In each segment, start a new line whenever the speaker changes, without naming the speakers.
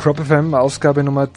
Crop FM, Ausgabe Nummer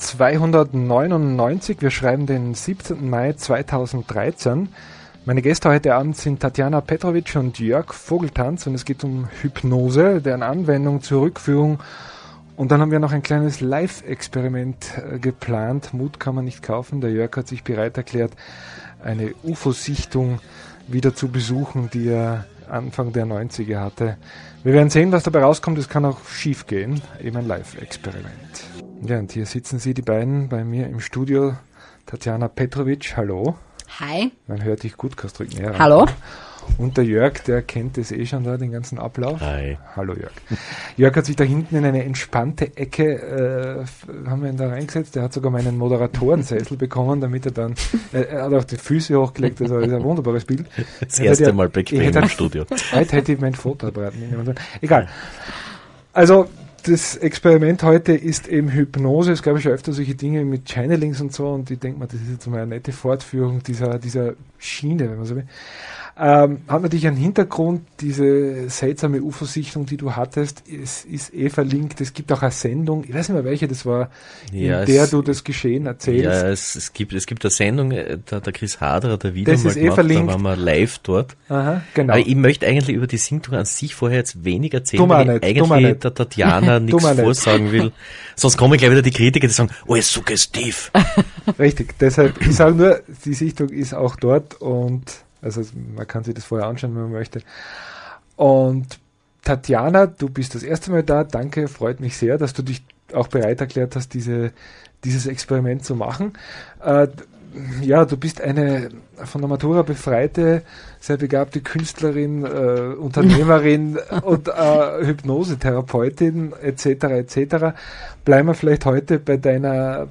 299. Wir schreiben den 17. Mai 2013. Meine Gäste heute Abend sind Tatjana Petrovic und Jörg Vogeltanz und es geht um Hypnose, deren Anwendung zur Rückführung. Und dann haben wir noch ein kleines Live-Experiment geplant. Mut kann man nicht kaufen. Der Jörg hat sich bereit erklärt, eine UFO-Sichtung wieder zu besuchen, die er Anfang der 90er hatte. Wir werden sehen, was dabei rauskommt. Es kann auch schief gehen. Eben ein Live-Experiment. Ja, und hier sitzen sie, die beiden, bei mir im Studio. Tatjana Petrovic, hallo.
Hi.
Man hört dich gut, kannst drücken. Ja,
hallo.
Und der Jörg, der kennt es schon da, den ganzen Ablauf.
Hi.
Hallo Jörg. Jörg hat sich da hinten in eine entspannte Ecke, haben wir ihn da reingesetzt. Der hat sogar meinen Moderatoren-Sessel bekommen, damit er dann, er hat auch die Füße hochgelegt, das ist ein wunderbares Bild.
Das erste Mal bequem im Studio.
Heute hätte ich mein Fotoapparat mitnehmen. Egal. Also, das Experiment heute ist eben Hypnose. Es gab ja schon öfter solche Dinge mit Channelings und so und ich denke mal, das ist jetzt mal eine nette Fortführung dieser Schiene, wenn man so will. Hat natürlich einen Hintergrund, diese seltsame UFO-Sichtung, die du hattest, es ist verlinkt, es gibt auch eine Sendung, ich weiß nicht mehr welche das war,
ja,
in der du das Geschehen erzählst.
Ja, es gibt eine Sendung, der Chris Haderer, der Video
das
mal
ist
gemacht,
verlinkt.
Da waren wir live dort.
Aha, genau.
Aber ich möchte eigentlich über die Sichtung an sich vorher jetzt wenig erzählen, weil ich eigentlich der Tatjana nichts vorsagen will. Sonst kommen gleich wieder die Kritiker, die sagen, oh, ist suggestiv.
Richtig, deshalb, ich sage nur, die Sichtung ist auch dort und also man kann sich das vorher anschauen, wenn man möchte. Und Tatjana, du bist das erste Mal da. Danke, freut mich sehr, dass du dich auch bereit erklärt hast, dieses Experiment zu machen. Ja, du bist eine von der Matura befreite, sehr begabte Künstlerin, Unternehmerin und Hypnosetherapeutin etc. etc. Bleiben wir vielleicht heute bei deiner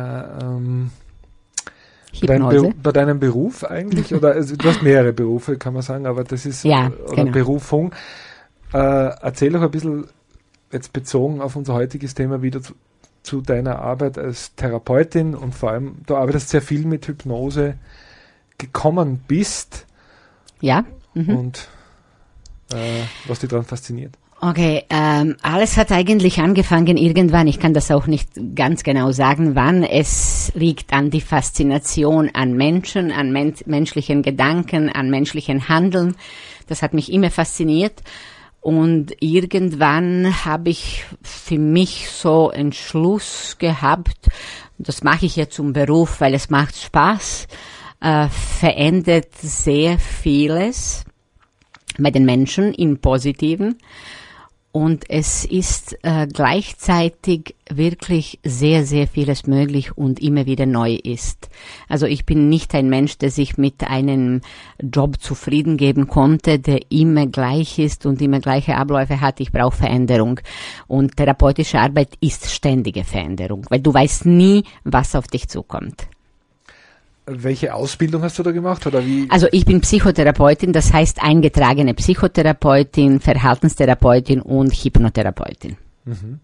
bei deinem Beruf eigentlich, oder also, du hast mehrere Berufe, kann man sagen, aber das ist
ja,
oder
genau.
Berufung. Erzähl doch ein bisschen, jetzt bezogen auf unser heutiges Thema, wieder zu deiner Arbeit als Therapeutin und vor allem, du arbeitest sehr viel mit Hypnose, gekommen bist.
Ja.
Und was dich daran fasziniert.
Okay, alles hat eigentlich angefangen irgendwann, ich kann das auch nicht ganz genau sagen, wann. Es liegt an die Faszination an Menschen, an menschlichen Gedanken, an menschlichen Handeln. Das hat mich immer fasziniert. Und irgendwann habe ich für mich so einen Entschluss gehabt, das mache ich ja zum Beruf, weil es macht Spaß, verändert sehr vieles bei den Menschen im Positiven. Und es ist gleichzeitig wirklich sehr, sehr vieles möglich und immer wieder neu ist. Also ich bin nicht ein Mensch, der sich mit einem Job zufrieden geben konnte, der immer gleich ist und immer gleiche Abläufe hat. Ich brauche Veränderung. Und therapeutische Arbeit ist ständige Veränderung, weil du weißt nie, was auf dich zukommt.
Welche Ausbildung hast du da gemacht oder wie?
Also ich bin Psychotherapeutin, das heißt eingetragene Psychotherapeutin, Verhaltenstherapeutin und Hypnotherapeutin.
Mhm.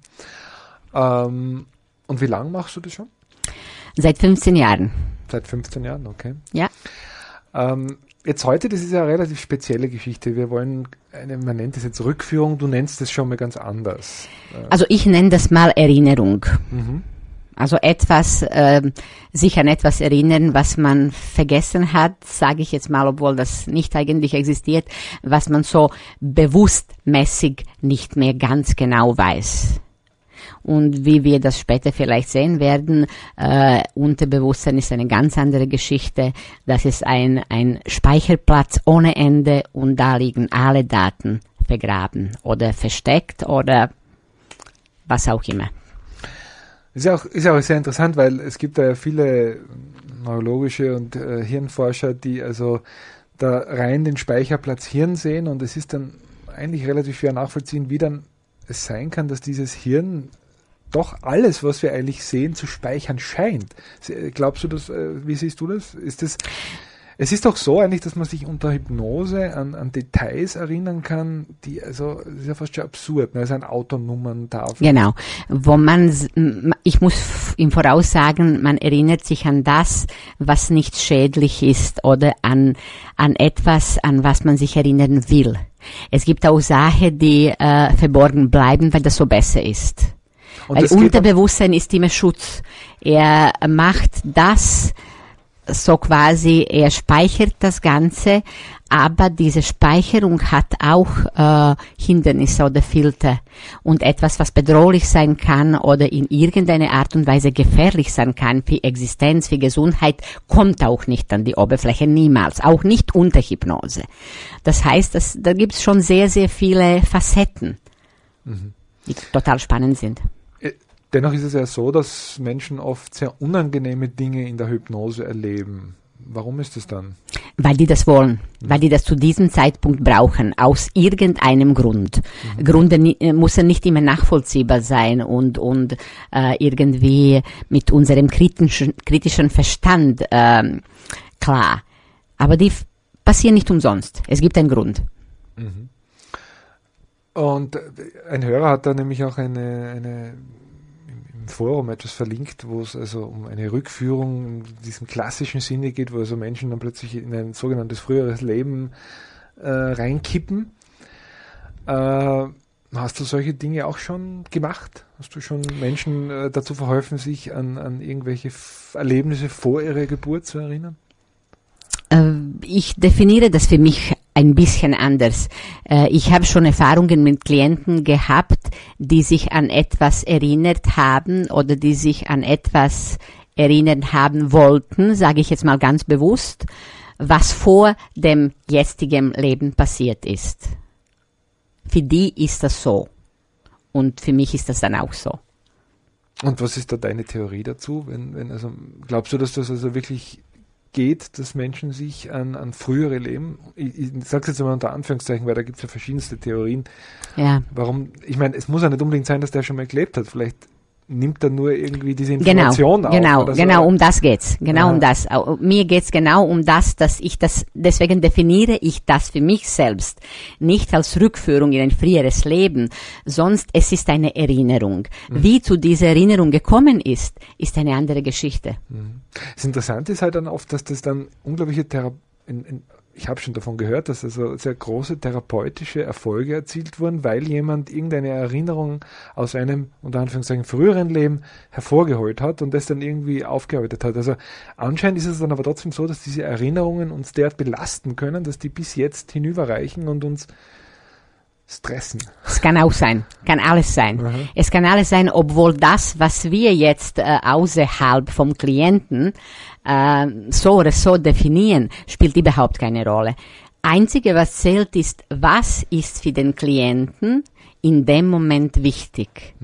Und wie lange machst du das schon?
Seit 15 Jahren.
Seit 15 Jahren, okay.
Ja.
Jetzt heute, das ist ja eine relativ spezielle Geschichte. Wir wollen man nennt das jetzt Rückführung, du nennst das schon mal ganz anders.
Also ich nenne das mal Erinnerung.
Mhm.
Also etwas, sich an etwas erinnern, was man vergessen hat, sage ich jetzt mal, obwohl das nicht eigentlich existiert, was man so bewusstmäßig nicht mehr ganz genau weiß. Und wie wir das später vielleicht sehen werden, Unterbewusstsein ist eine ganz andere Geschichte. Das ist ein Speicherplatz ohne Ende und da liegen alle Daten vergraben oder versteckt oder was auch immer.
Ist ja auch sehr interessant, weil es gibt da ja viele neurologische und Hirnforscher, die also da rein den Speicherplatz Hirn sehen und es ist dann eigentlich relativ schwer nachvollziehen, wie dann es sein kann, dass dieses Hirn doch alles, was wir eigentlich sehen, zu speichern scheint. Glaubst du das, wie siehst du das? Es ist doch so eigentlich, dass man sich unter Hypnose an Details erinnern kann, das ist ja fast schon absurd, ne? Also an Autonummern-Tafel.
Genau, ich muss im Voraus sagen, man erinnert sich an das, was nicht schädlich ist oder an etwas, an was man sich erinnern will. Es gibt auch Sachen, die verborgen bleiben, weil das so besser ist. Weil Unterbewusstsein ist immer Schutz. Er macht das so quasi, er speichert das Ganze, aber diese Speicherung hat auch Hindernisse oder Filter. Und etwas, was bedrohlich sein kann oder in irgendeiner Art und Weise gefährlich sein kann für Existenz, für Gesundheit, kommt auch nicht an die Oberfläche, niemals. Auch nicht unter Hypnose. Das heißt, da gibt es schon sehr, sehr viele Facetten, die total spannend sind.
Dennoch ist es ja so, dass Menschen oft sehr unangenehme Dinge in der Hypnose erleben. Warum ist das dann?
Weil die das wollen, weil die das zu diesem Zeitpunkt brauchen, aus irgendeinem Grund. Gründe muss ja nicht immer nachvollziehbar sein und irgendwie mit unserem kritischen Verstand klar. Aber die passieren nicht umsonst. Es gibt einen Grund.
Und ein Hörer hat da nämlich auch im Forum etwas verlinkt, wo es also um eine Rückführung in diesem klassischen Sinne geht, wo also Menschen dann plötzlich in ein sogenanntes früheres Leben reinkippen. Hast du solche Dinge auch schon gemacht? Hast du schon Menschen dazu verholfen, sich an irgendwelche Erlebnisse vor ihrer Geburt zu erinnern?
Ich definiere das für mich ein bisschen anders. Ich habe schon Erfahrungen mit Klienten gehabt, die sich an etwas erinnert haben oder die sich an etwas erinnern haben wollten, sage ich jetzt mal ganz bewusst, was vor dem jetzigen Leben passiert ist. Für die ist das so. Und für mich ist das dann auch so.
Und was ist da deine Theorie dazu? Also, glaubst du, dass das also wirklich geht, dass Menschen sich an frühere Leben, ich sage es jetzt mal unter Anführungszeichen, weil da gibt es ja verschiedenste Theorien.
Ja.
Warum, ich meine, es muss ja nicht unbedingt sein, dass der schon mal gelebt hat. Vielleicht nimmt er nur irgendwie diese Information auf.
Genau, um das geht's. Um das. Mir geht's genau um das, dass ich das, deswegen definiere ich das für mich selbst. Nicht als Rückführung in ein früheres Leben, sonst es ist eine Erinnerung. Wie zu dieser Erinnerung gekommen ist eine andere Geschichte.
Das Interessante ist halt dann oft, dass das dann unglaubliche ich habe schon davon gehört, dass also sehr große therapeutische Erfolge erzielt wurden, weil jemand irgendeine Erinnerung aus einem, unter Anführungszeichen, früheren Leben hervorgeholt hat und das dann irgendwie aufgearbeitet hat. Also anscheinend ist es dann aber trotzdem so, dass diese Erinnerungen uns derart belasten können, dass die bis jetzt hinüberreichen und uns stressen.
Es kann auch sein, kann alles sein. Es kann alles sein, obwohl das, was wir jetzt außerhalb vom Klienten so oder so definieren, spielt überhaupt keine Rolle. Einzige, was zählt, ist, was ist für den Klienten in dem Moment wichtig?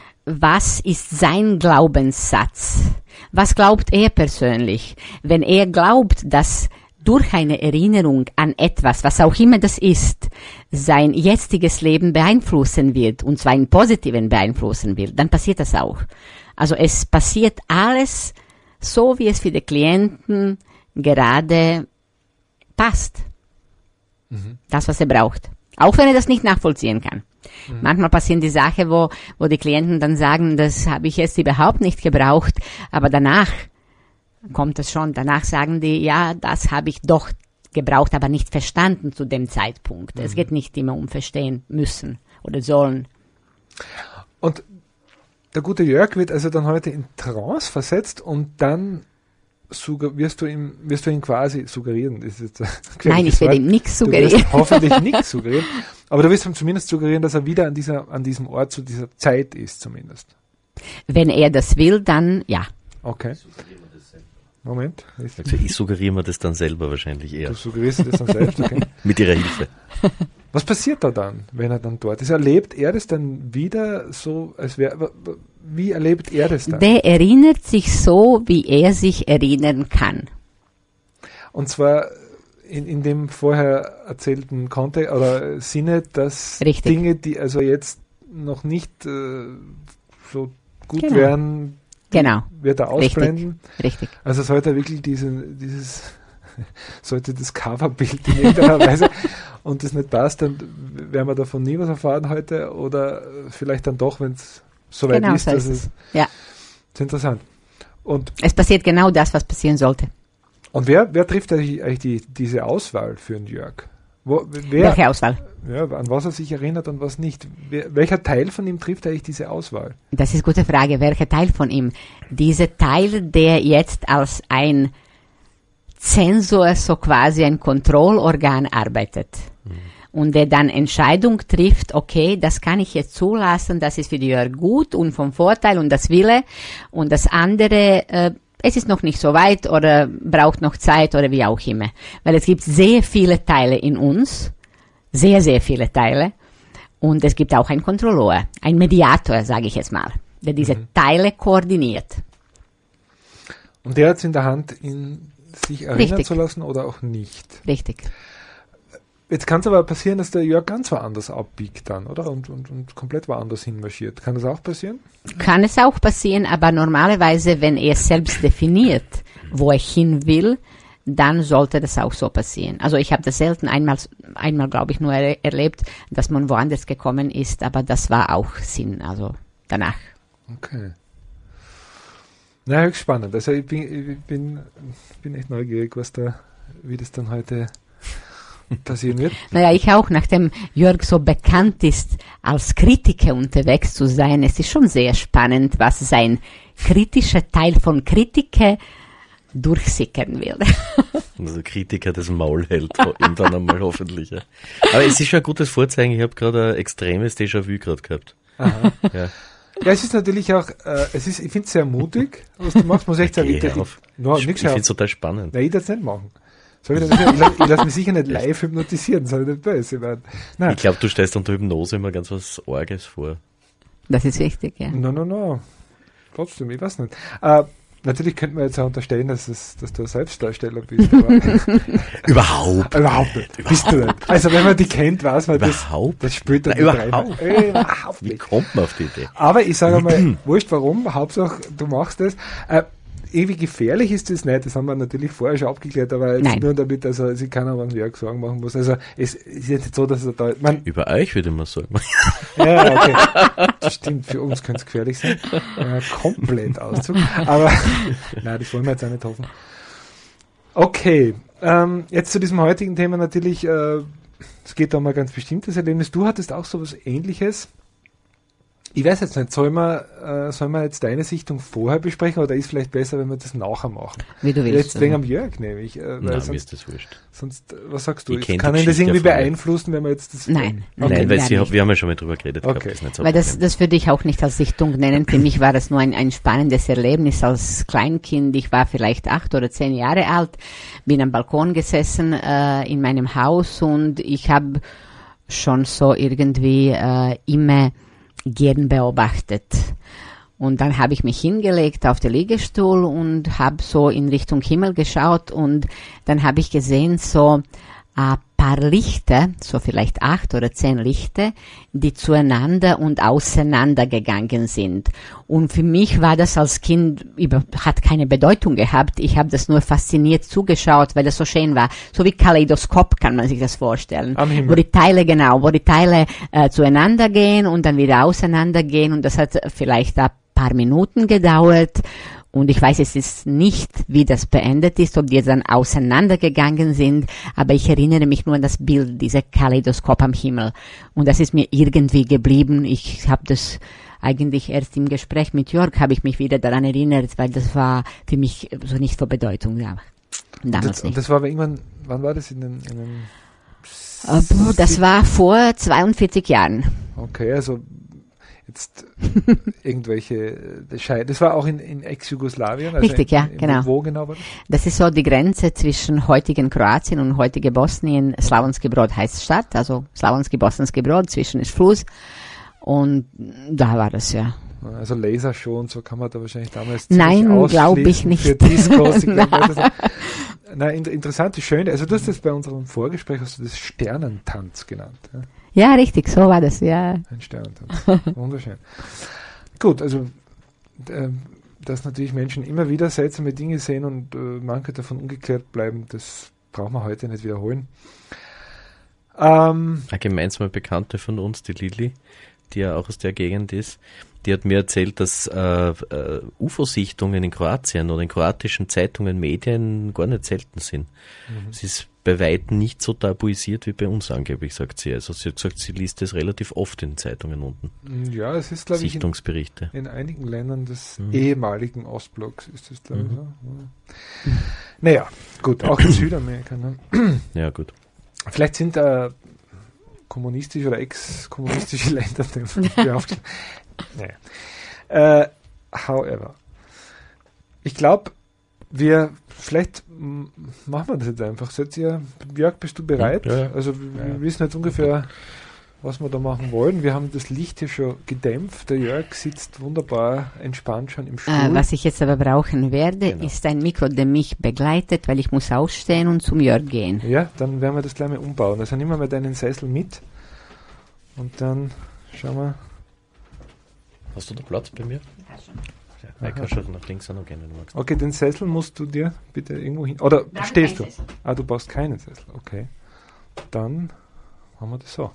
Was ist sein Glaubenssatz? Was glaubt er persönlich? Wenn er glaubt, dass durch eine Erinnerung an etwas, was auch immer das ist, sein jetziges Leben beeinflussen wird, und zwar im Positiven beeinflussen wird, dann passiert das auch. Also es passiert alles so, wie es für den Klienten gerade passt. Das, was er braucht. Auch wenn er das nicht nachvollziehen kann. Manchmal passieren die Sachen, wo die Klienten dann sagen, das habe ich jetzt überhaupt nicht gebraucht, aber danach kommt es schon. Danach sagen die, ja, das habe ich doch gebraucht, aber nicht verstanden zu dem Zeitpunkt. Es geht nicht immer um verstehen müssen oder sollen.
Und der gute Jörg wird also dann heute in Trance versetzt und dann wirst du ihm quasi suggerieren. Das ist jetzt
Nein, ich werde ihm nichts suggerieren.
Du wirst hoffentlich nichts suggerieren. Aber du wirst ihm zumindest suggerieren, dass er wieder an diesem Ort zu dieser Zeit ist zumindest.
Wenn er das will, dann ja.
Okay. Moment.
Also ich suggeriere mir das dann selber wahrscheinlich eher.
Du suggerierst das dann selbst, okay.
Mit ihrer Hilfe.
Was passiert da dann, wenn er dann dort ist? Erlebt er das dann wieder so, als wäre, wie erlebt er das dann?
Der erinnert sich so, wie er sich erinnern kann.
Und zwar in dem vorher erzählten Kontext oder Sinne, dass
Richtig.
Dinge, die also jetzt noch nicht so gut wären, wird er ausblenden.
Richtig.
Also sollte er wirklich sollte das Coverbild in irgendeiner Weise und das nicht passt, dann werden wir davon nie was erfahren heute oder vielleicht dann doch, wenn es soweit ist.
So ist es. Ja.
Das ist interessant. Und
es passiert genau das, was passieren sollte.
Und wer trifft eigentlich diese Auswahl für den Jörg?
Welche Auswahl?
Ja, an was er sich erinnert und was nicht. Welcher Teil von ihm trifft eigentlich diese Auswahl?
Das ist eine gute Frage. Welcher Teil von ihm? Dieser Teil, der jetzt als ein Zensor, so quasi ein Kontrollorgan arbeitet. Und der dann Entscheidung trifft, okay, das kann ich jetzt zulassen, das ist für die Jörg gut und vom Vorteil und das Wille. Und das andere, es ist noch nicht so weit oder braucht noch Zeit oder wie auch immer. Weil es gibt sehr viele Teile in uns, sehr, sehr viele Teile. Und es gibt auch einen Kontrolleur, einen Mediator, sage ich jetzt mal, der diese Teile koordiniert.
Und der hat es in der Hand, sich erinnern zu lassen oder auch nicht.
Richtig.
Jetzt kann es aber passieren, dass der Jörg ganz woanders abbiegt dann, oder? Und komplett woanders hinmarschiert. Kann das auch passieren?
Kann es auch passieren, aber normalerweise, wenn er selbst definiert, wo er hin will, dann sollte das auch so passieren. Also ich habe das selten einmal glaube ich, nur erlebt, dass man woanders gekommen ist, aber das war auch Sinn, also danach.
Okay. Na, höchst spannend. Also ich bin echt neugierig, wie das dann heute passieren wird.
Naja, ich auch, nachdem Jörg so bekannt ist, als Kritiker unterwegs zu sein, es ist schon sehr spannend, was sein kritischer Teil von Kritiker durchsickern wird.
Also Kritiker das Maul hält, irgendwann einmal hoffentlich. Ja. Aber es ist schon ein gutes Vorzeichen, ich habe gerade ein extremes Déjà-vu gerade gehabt.
Aha. Ja, es ist natürlich auch, ich finde es sehr mutig, was du machst, muss ich echt sagen.
Ich finde es total spannend.
Nein, ich das nicht machen. Ich lasse mich sicher nicht live hypnotisieren, soll ich nicht böse werden. Nein.
Ich glaube, du stellst unter Hypnose immer ganz was Orges vor.
Das ist wichtig, ja.
No. Trotzdem, ich weiß nicht. Natürlich könnte man jetzt auch unterstellen, dass du ein Selbstdarsteller bist. Aber
Überhaupt
nicht. Bist du nicht. Also wenn man die kennt, weiß man, das spielt dann
überhaupt nicht. Wie kommt man auf die Idee?
Aber ich sage mal, wurscht warum, Hauptsache du machst das. Irgendwie gefährlich ist das nicht, das haben wir natürlich vorher schon abgeklärt, aber jetzt nur damit, also sich keiner an Jörg Sorgen machen muss. Also es ist jetzt nicht so, dass er da...
Über euch würde man sagen.
Ja, okay. Das stimmt, für uns könnte es gefährlich sein. Komplett Auszug. Aber nein, das wollen wir jetzt auch nicht hoffen. Okay, jetzt zu diesem heutigen Thema natürlich, es geht da um ein ganz bestimmtes Erlebnis. Du hattest auch sowas Ähnliches. Ich weiß jetzt nicht, soll man jetzt deine Sichtung vorher besprechen oder ist vielleicht besser, wenn wir das nachher machen?
Wie du willst.
Jetzt wegen am Jörg nämlich.
Nein, mir ist das wurscht.
Sonst, was sagst du? Kann ihn das irgendwie beeinflussen, wenn wir jetzt das...
Nein,
weil wir haben ja schon mal drüber geredet.
Okay.
Gehabt,
weil das würde ich auch nicht als Sichtung nennen. Für mich war das nur ein spannendes Erlebnis als Kleinkind. Ich war vielleicht 8 oder 10 Jahre alt, bin am Balkon gesessen in meinem Haus und ich habe schon so irgendwie immer gern beobachtet. Und dann habe ich mich hingelegt auf den Liegestuhl und habe so in Richtung Himmel geschaut und dann habe ich gesehen so ein paar Lichter, so vielleicht 8 oder 10 Lichter, die zueinander und auseinander gegangen sind. Und für mich war das als Kind, hat keine Bedeutung gehabt. Ich habe das nur fasziniert zugeschaut, weil das so schön war. So wie Kaleidoskop kann man sich das vorstellen. Wo die Teile zueinander gehen und dann wieder auseinander gehen. Und das hat vielleicht ein paar Minuten gedauert. Und ich weiß jetzt nicht, wie das beendet ist, ob die dann auseinandergegangen sind, aber ich erinnere mich nur an das Bild, dieser Kaleidoskop am Himmel. Und das ist mir irgendwie geblieben. Ich habe das eigentlich erst im Gespräch mit Jörg, habe ich mich wieder daran erinnert, weil das war für mich so nicht von Bedeutung. Ja, damals nicht.
Und das war aber irgendwann, wann war das?
Das war vor 42 Jahren.
Okay, also... Jetzt irgendwelche das war auch in Ex-Jugoslawien? Also
richtig, ja, genau.
Wo genau war das?
Das ist so die Grenze zwischen heutigen Kroatien und heutigen Bosnien. Slavonski Brod heißt Stadt, also Slavonski, Bosanski Brod, zwischen ist Fluss. Und da war das, ja.
Also Lasershow und so kann man da wahrscheinlich damals
nein, glaube ich nicht.
Für Discos. Interessant, schön. Also du hast das bei unserem Vorgespräch, hast du das Sternentanz genannt. Ja?
Ja, richtig, so war das, ja.
Ein Sternentanz. Wunderschön. Gut, also dass natürlich Menschen immer wieder seltsame Dinge sehen und manche davon ungeklärt bleiben, das brauchen wir heute nicht wiederholen.
Eine gemeinsame Bekannte von uns, die Lilly, die ja auch aus der Gegend ist, die hat mir erzählt, dass UFO-Sichtungen in Kroatien oder in kroatischen Zeitungen, Medien gar nicht selten sind. Mhm. Es ist bei weitem nicht so tabuisiert wie bei uns angeblich, sagt sie. Also sie hat gesagt, sie liest das relativ oft in Zeitungen unten.
Ja, es ist, glaube ich,
Sichtungsberichte.
In einigen Ländern des ehemaligen Ostblocks ist das, glaube ich. So. Naja, gut, auch in Südamerika. Ne?
Ja, gut.
Vielleicht sind kommunistische oder ex-kommunistische Länder beauftragt. Naja. However, ich glaube, vielleicht machen wir das jetzt einfach. Jörg, bist du bereit?
Ja.
Also wir wissen jetzt ungefähr, was wir da machen wollen. Wir haben das Licht hier schon gedämpft. Der Jörg sitzt wunderbar entspannt schon im Stuhl.
Was ich jetzt aber brauchen werde, ist ein Mikro, der mich begleitet, weil ich muss ausstehen und zum Jörg gehen.
Ja, dann werden wir das gleich mal umbauen. Also nehmen wir mal deinen Sessel mit und dann schauen wir.
Hast du da Platz bei mir? Ja, schon. Ja, ich kann schon nach links noch gehen, wenn du magst.
Okay, den Sessel musst du dir bitte irgendwo hin... Oder stehst du? Sessel. Du brauchst keinen Sessel. Okay. Dann machen wir das so.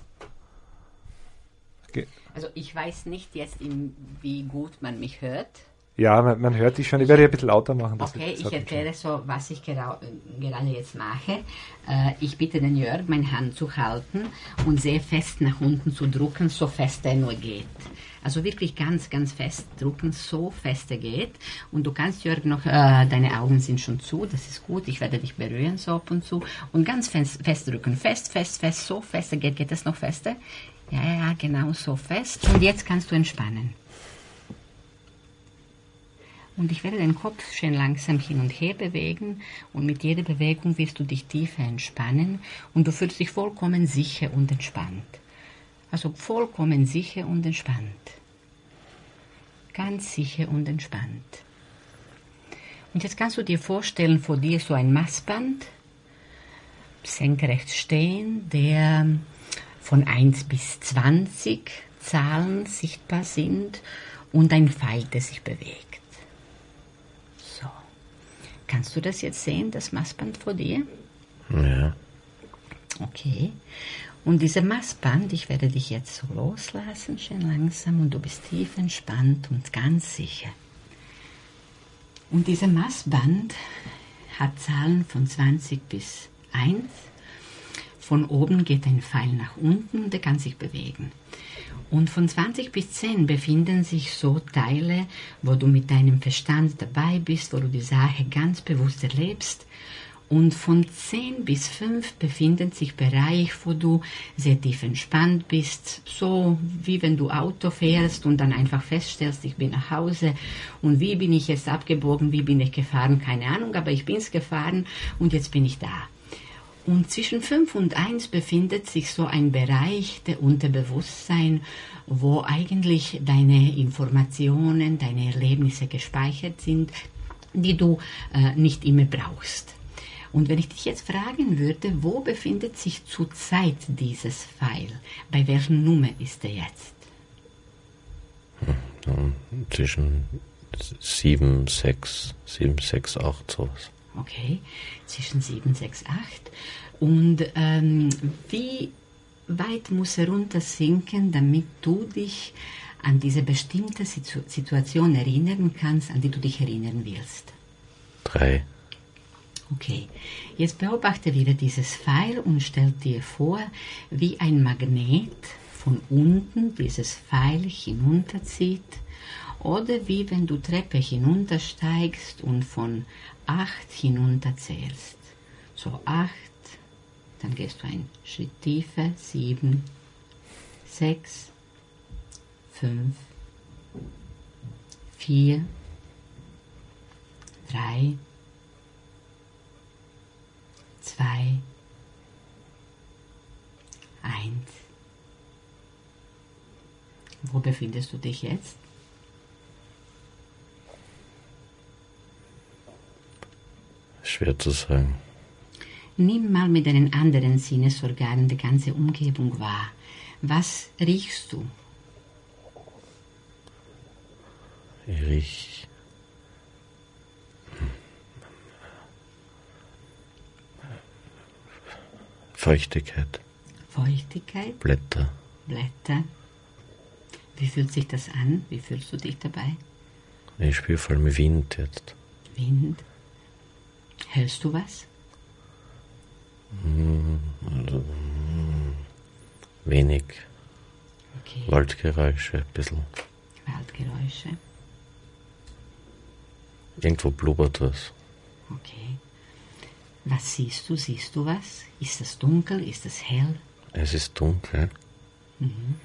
Okay.
Also ich weiß nicht jetzt, wie gut man mich hört.
Ja, man hört dich schon. Ich werde ein bisschen lauter machen.
Okay, ich erkläre so, was ich gerade jetzt mache. Ich bitte den Jörg, meine Hand zu halten und sehr fest nach unten zu drücken, so fest er nur geht. Also wirklich ganz, ganz fest drücken, so fest er geht. Und du kannst, Jörg, noch, deine Augen sind schon zu, das ist gut. Ich werde dich berühren, so ab und zu. Und ganz fest drücken, fest, so fest er geht. Geht das noch fester? Ja, genau so fest. Und jetzt kannst du entspannen. Und ich werde den Kopf schön langsam hin und her bewegen und mit jeder Bewegung wirst du dich tiefer entspannen und du fühlst dich vollkommen sicher und entspannt. Also vollkommen sicher und entspannt. Ganz sicher und entspannt. Und jetzt kannst du dir vorstellen, vor dir so ein Maßband, senkrecht stehen, der von 1 bis 20 Zahlen sichtbar sind und ein Pfeil, der sich bewegt. Kannst du das jetzt sehen, das Maßband vor dir?
Ja.
Okay. Und dieses Maßband, ich werde dich jetzt so loslassen, schön langsam, und du bist tief entspannt und ganz sicher. Und dieses Maßband hat Zahlen von 20 bis 1. Von oben geht ein Pfeil nach unten und der kann sich bewegen. Und von 20 bis 10 befinden sich so Teile, wo du mit deinem Verstand dabei bist, wo du die Sache ganz bewusst erlebst. Und von 10 bis 5 befindet sich Bereich, wo du sehr tief entspannt bist, so wie wenn du Auto fährst und dann einfach feststellst, ich bin nach Hause und wie bin ich jetzt abgebogen, wie bin ich gefahren, keine Ahnung, aber ich bin es gefahren und jetzt bin ich da. Und zwischen 5 und 1 befindet sich so ein Bereich der Unterbewusstsein, wo eigentlich deine Informationen, deine Erlebnisse gespeichert sind, die du nicht immer brauchst. Und wenn ich dich jetzt fragen würde, wo befindet sich zurzeit dieses Pfeil? Bei welcher Nummer ist er jetzt?
Zwischen 7, 6, 8, sowas.
Okay, zwischen 7, 6, 8. Und wie weit muss er runter sinken, damit du dich an diese bestimmte Situation erinnern kannst, an die du dich erinnern willst?
3.
Okay, jetzt beobachte wieder dieses Pfeil und stell dir vor, wie ein Magnet von unten dieses Pfeil hinunterzieht. Oder wie wenn du Treppe hinuntersteigst und von 8 hinunterzählst. So 8, dann gehst du einen Schritt tiefer, 7, 6, 5, 4, 3, 2, 1. Wo befindest du dich jetzt?
Schwer zu sagen.
Nimm mal mit deinen anderen Sinnesorganen die ganze Umgebung wahr. Was riechst du?
Ich riech Feuchtigkeit.
Feuchtigkeit?
Blätter.
Wie fühlt sich das an? Wie fühlst du dich dabei?
Ich spüre vor allem Wind jetzt.
Wind. Hörst du was?
Also, wenig.
Okay.
Waldgeräusche, ein bisschen.
Waldgeräusche.
Irgendwo blubbert was.
Okay. Was siehst du? Siehst du was? Ist das dunkel? Ist das hell?
Es ist dunkel.
Mhm.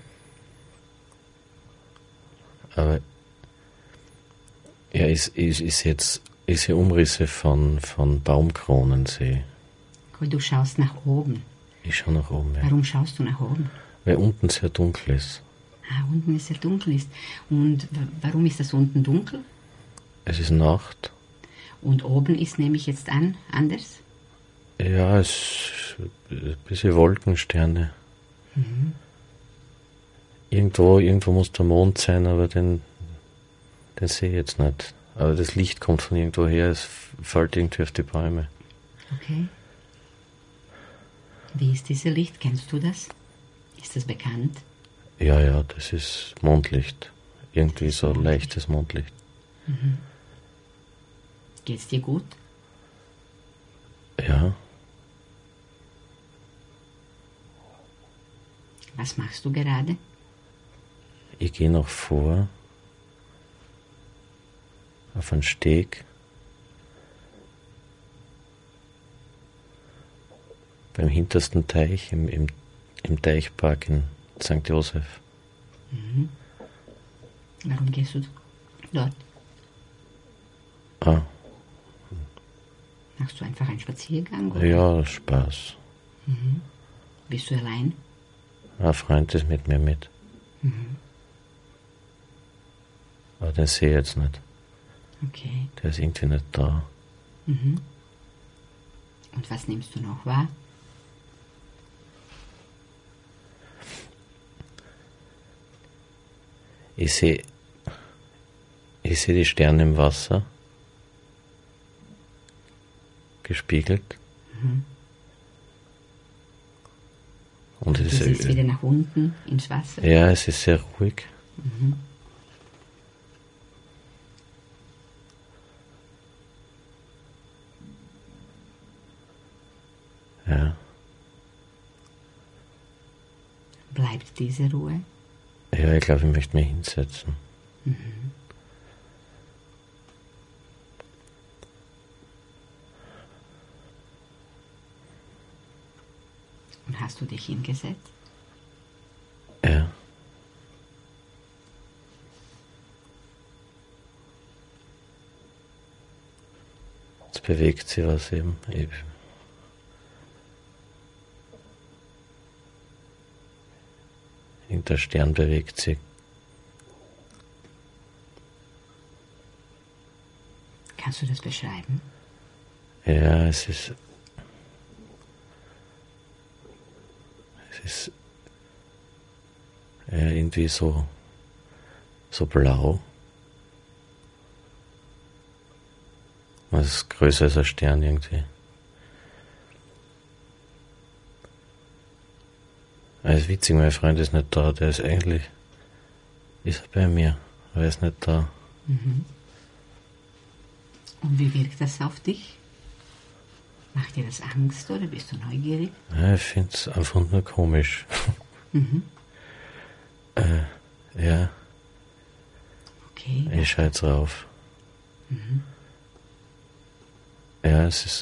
Aber ja, ist hier Umrisse von Baumkronen sehe.
Du schaust nach oben.
Ich schaue nach oben. Ja.
Warum schaust du nach oben?
Weil unten sehr dunkel ist.
Ah, unten ist sehr dunkel ist. Und warum ist das unten dunkel?
Es ist Nacht.
Und oben ist, nehme ich jetzt an, anders?
Ja, es ist ein bisschen Wolkensterne.
Mhm.
Irgendwo muss der Mond sein, aber den sehe ich jetzt nicht. Aber das Licht kommt von irgendwo her, es fällt irgendwie auf die Bäume.
Okay. Wie ist dieses Licht? Kennst du das? Ist das bekannt?
Ja, das ist Mondlicht. Irgendwie so leichtes Mondlicht.
Mhm. Geht's dir gut?
Ja.
Was machst du gerade?
Ich gehe noch vor auf einen Steg beim hintersten Teich im Teichpark in St. Joseph.
Mhm. Warum gehst du dort?
Ah.
Machst du einfach einen Spaziergang? Oder?
Ja, Spaß.
Mhm. Bist du allein?
Ein Freund ist mit mir mit.
Mhm.
Aber den sehe ich jetzt nicht.
Okay.
Der ist irgendwie nicht da.
Mhm. Und was nimmst du noch wahr?
Ich sehe die Sterne im Wasser. Gespiegelt.
Mhm.
Und
du siehst wieder nach unten ins Wasser?
Ja, es ist sehr ruhig.
Mhm.
Ja.
Bleibt diese Ruhe?
Ja, ich glaube, ich möchte mich hinsetzen.
Mhm. Und hast du dich hingesetzt?
Ja. Jetzt bewegt sich was eben. Der Stern bewegt sich.
Kannst du das beschreiben?
Ja, es ist irgendwie so blau. Es ist größer als ein Stern irgendwie. Es ist witzig, mein Freund ist nicht da, der ist er bei mir, aber er ist nicht da.
Mhm. Und wie wirkt das auf dich? Macht dir das Angst oder bist du neugierig?
Ja, ich finde es einfach nur komisch.
Mhm.
Ja.
Okay.
Ich schaue jetzt rauf.
Mhm.
Ja, es ist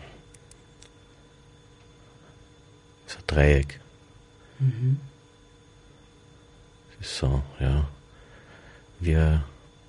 so ein Dreieck.
Mhm.
Es ist so, ja, wie ein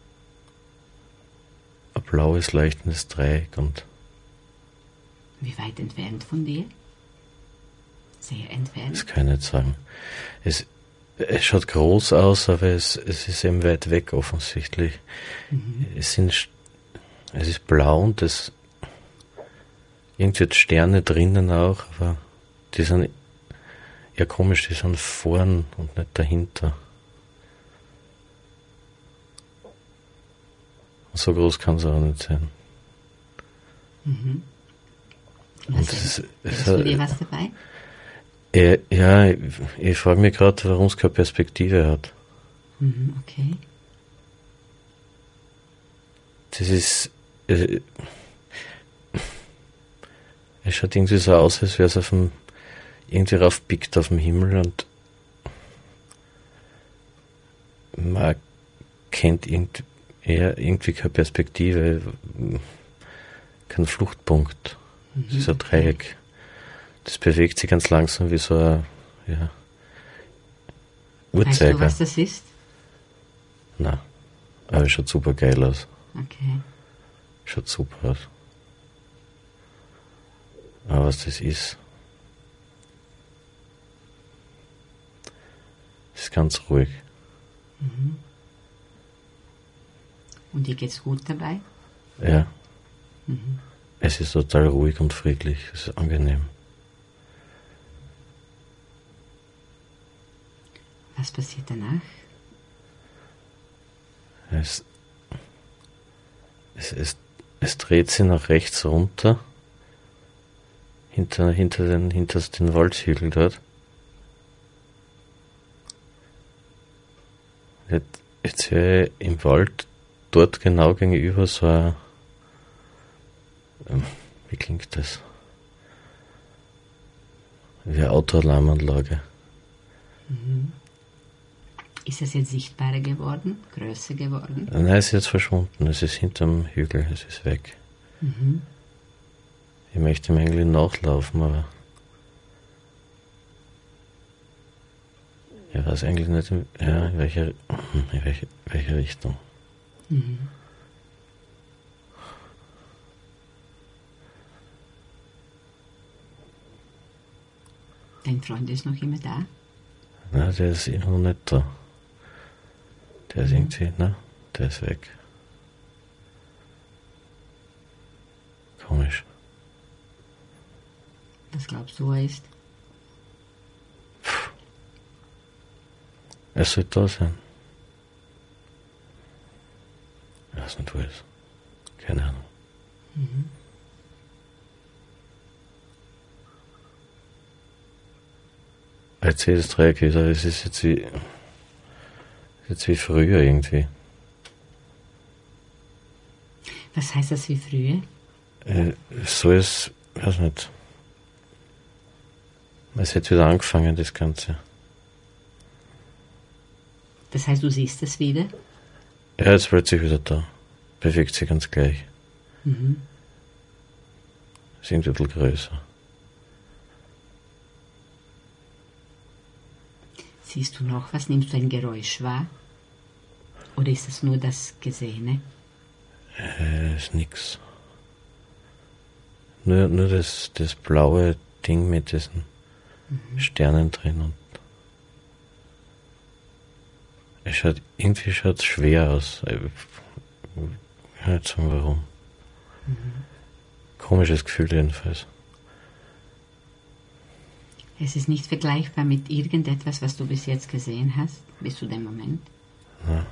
blaues, leuchtendes Dreieck. Und
wie weit entfernt von dir? Sehr entfernt?
das kann ich nicht sagen. Es schaut groß aus, aber es ist eben weit weg offensichtlich.
Mhm.
Es ist blau und irgendwie hat Sterne drinnen auch, aber die sind ja komisch, die sind vorn und nicht dahinter. So groß kann es auch nicht sein.
Mhm.
Und
Hast du dir was dabei?
Ja, ich frage mich gerade, warum es keine Perspektive hat.
Mhm, okay.
Das ist, es Es schaut irgendwie so aus, als wäre es irgendwie raufpickt auf dem Himmel und man kennt irgendwie keine Perspektive, keinen Fluchtpunkt. Es ist ein Dreieck. Das bewegt sich ganz langsam wie so ein Uhrzeiger.
Weißt du, was das ist?
Nein, aber es schaut super geil aus.
Okay.
Schaut super aus. Aber was das ist ganz ruhig.
Mhm. Und dir geht's gut dabei?
Ja.
Mhm.
Es ist total ruhig und friedlich. Es ist angenehm.
Was passiert danach?
Es dreht sich nach rechts runter, hinter den Waldhügel dort. Jetzt höre ich im Wald dort genau gegenüber so ein, wie klingt das? Wie eine Autoalarmanlage.
Mhm. Ist es jetzt sichtbarer geworden? Größer geworden?
Nein, es ist jetzt verschwunden. Es ist hinterm Hügel. Es ist weg.
Mhm.
Ich möchte ihm eigentlich nachlaufen, aber ich weiß eigentlich nicht, in welche Richtung.
Mhm. Dein Freund ist noch immer da?
Nein, der ist noch nicht da. Der ist irgendwie, der ist weg. Komisch.
Was glaubst du, wo er ist?
Er sollte da sein. Ich weiß nicht, wo er ist. Keine Ahnung.
Mhm.
Jetzt sehe ich das Dreieck wieder, es ist jetzt wie früher irgendwie.
Was heißt das wie früher?
So ist, weiß nicht. Es hat wieder angefangen, das Ganze.
Das heißt, du siehst es wieder?
Ja, jetzt plötzlich wieder da. Bewegt sich ganz gleich.
Mhm.
Ist irgendwie ein bisschen größer.
Siehst du noch was? Nimmst du ein Geräusch wahr? Oder ist es nur das Gesehene?
Ist nix. Nur das blaue Ding mit diesen Sternen drin und es schaut schwer aus. Ich kann nicht sagen warum. Komisches Gefühl jedenfalls.
Es ist nicht vergleichbar mit irgendetwas, was du bis jetzt gesehen hast, bis zu dem Moment?
Ja.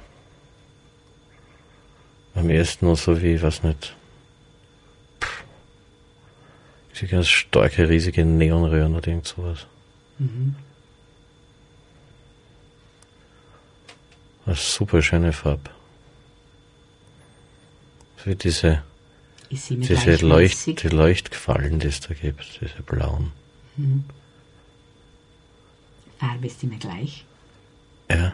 Am ersten noch so wie, weiß nicht, so ganz starke, riesige Neonröhren oder irgend sowas.
Mhm.
Eine super schöne Farbe. So wie diese Leuchtgefallen, die es da gibt, diese blauen.
Mhm. Farbe ist immer gleich?
Ja.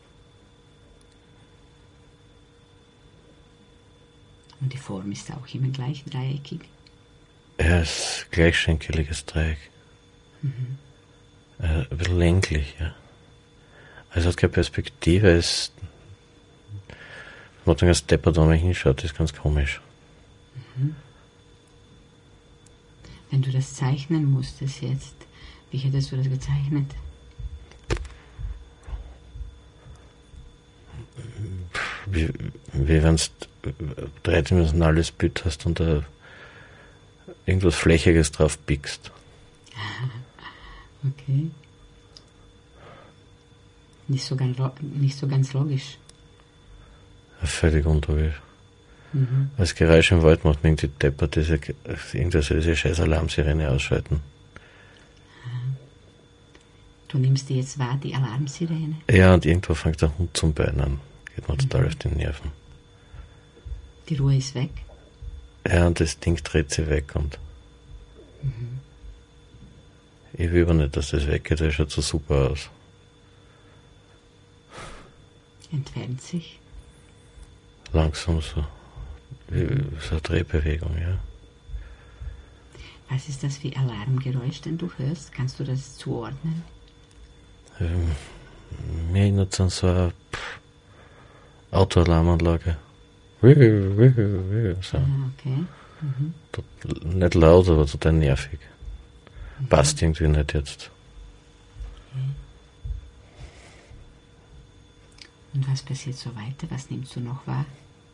Und die Form ist auch immer gleich, dreieckig?
Ja, es ist ein gleichschenkeliges Dreieck.
Mhm.
Ein bisschen länglich, ja. Also hat keine Perspektive, es wenn man als Depper da mal hinschaut, ist ganz komisch.
Mhm. Wenn du das zeichnen musstest jetzt, wie hättest du das gezeichnet?
Wie wenn du dreidimensionales Bild hast und da irgendwas Flächiges drauf pickst.
Okay. Nicht so ganz logisch.
Völlig unlogisch.
Mhm.
Als Geräusch im Wald macht man irgendwie deppert, diese scheiß Alarmsirene ausschalten.
Du nimmst dir jetzt wahr, die Alarmsirene?
Ja, und irgendwo fängt der Hund zum Bellen an. Geht mir total auf die Nerven.
Die Ruhe ist weg?
Ja, und das Ding dreht sich weg und Ich will aber nicht, dass das weggeht, das schaut so super aus.
Entfernt sich.
Langsam so. Wie so eine Drehbewegung, ja.
Was ist das für Alarmgeräusch, den du hörst? Kannst du das zuordnen?
Mir erinnert es an so eine Autoalarmanlage. So.
Okay.
Nicht laut, aber total nervig. Passt irgendwie nicht jetzt.
Und was passiert so weiter? Was nimmst du noch wahr?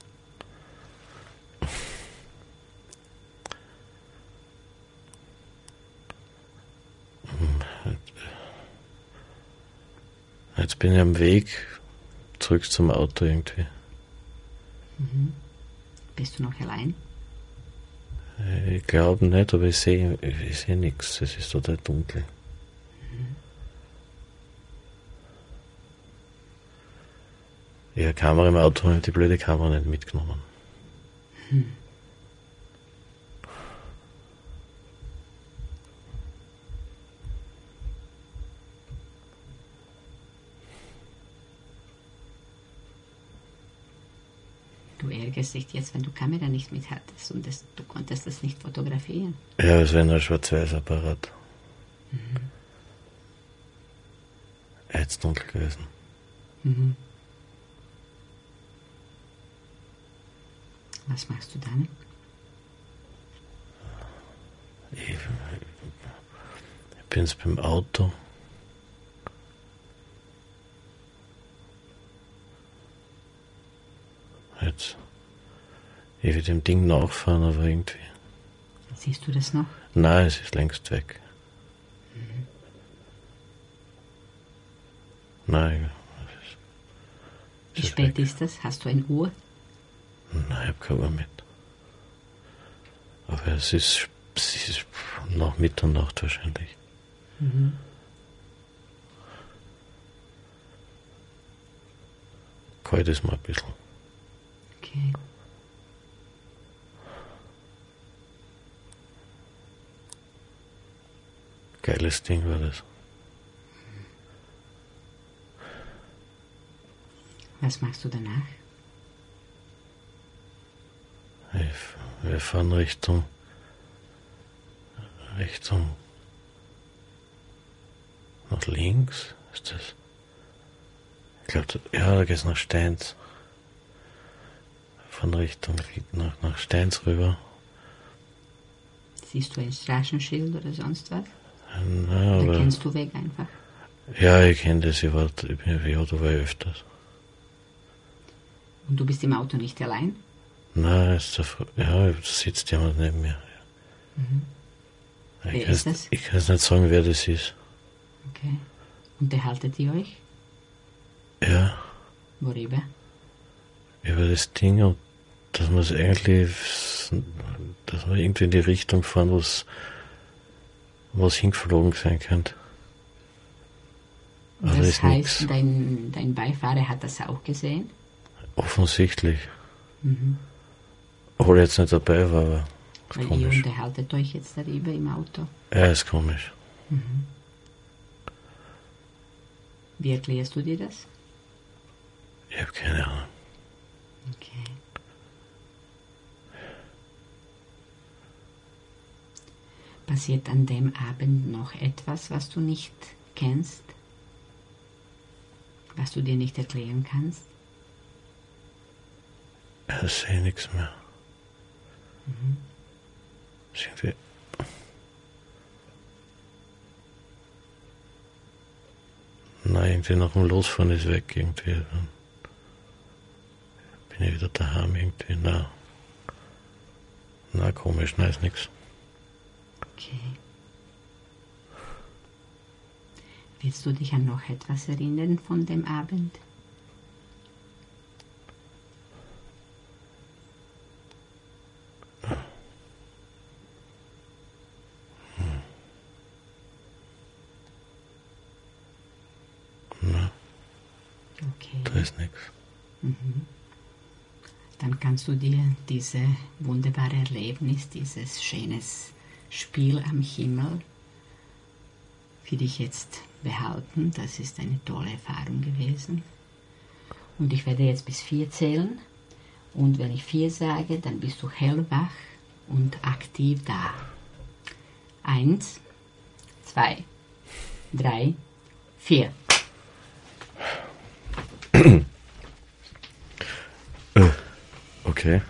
Jetzt bin ich am Weg zurück zum Auto irgendwie.
Bist du noch allein?
Ich glaube nicht, aber ich sehe nichts. Es ist total dunkel. Ich habe eine Kamera im Auto und die blöde Kamera nicht mitgenommen.
Du ärgerst dich jetzt, wenn du Kamera nicht mit hattest und du konntest das nicht fotografieren.
Ja, es wäre nur ein Schwarz-Weiß-Apparat. Jetzt dunkel gewesen.
Was machst du dann?
Ich bin jetzt beim Auto. Jetzt. Ich will dem Ding nachfahren, aber irgendwie.
Siehst du das noch?
Nein, es ist längst weg. Nein.
Wie spät ist das? Hast du eine Uhr?
Nein, ich habe keine Uhr mit. Aber es ist nach Mitternacht wahrscheinlich. Kalt ist mal ein bisschen.
Okay.
Geiles Ding war das.
Was machst du danach?
Wir fahren Richtung nach links. Ist das? Ich glaube, ja, da geht es nach Steins. Von Richtung nach Steins rüber.
Siehst du ein Straßenschild oder sonst was?
Nein,
Oder
aber
kennst du Weg einfach?
ja, ich kenne das. Ich bin ja da war ich öfters.
Und du bist im Auto nicht allein?
Nein, da sitzt jemand neben mir. Ja.
Wer ist das?
Ich kann es nicht sagen, wer das ist.
Okay. Unterhaltet ihr euch?
Ja,
Worüber?
über das Ding und dass wir irgendwie in die Richtung fahren, was hingeflogen sein könnte. Aber
Das
ist
heißt,
nix.
dein Beifahrer hat das auch gesehen?
Offensichtlich. Obwohl er jetzt nicht dabei war, aber ist
Weil ihr
komisch.
unterhaltet euch jetzt darüber im Auto.
Ja, ist komisch.
Wie erklärst du dir das?
Ich habe keine Ahnung.
Okay. Passiert an dem Abend noch etwas, was du nicht kennst? Was du dir nicht erklären kannst?
Ich sehe nichts mehr. Ist irgendwie. Nein, irgendwie nach dem Losfahren ist weg irgendwie. Dann bin ich wieder daheim irgendwie. Na komisch, nein, ist nichts.
Okay. Willst du dich an noch etwas erinnern von dem Abend? Okay.
Da ist nichts.
Dann kannst du dir dieses wunderbare Erlebnis, dieses schönes Spiel am Himmel für dich jetzt behalten. Das ist eine tolle Erfahrung gewesen. Und ich werde jetzt bis 4 zählen. Und wenn ich 4 sage, dann bist du hellwach und aktiv da. 1, 2, 3, 4.
Okay.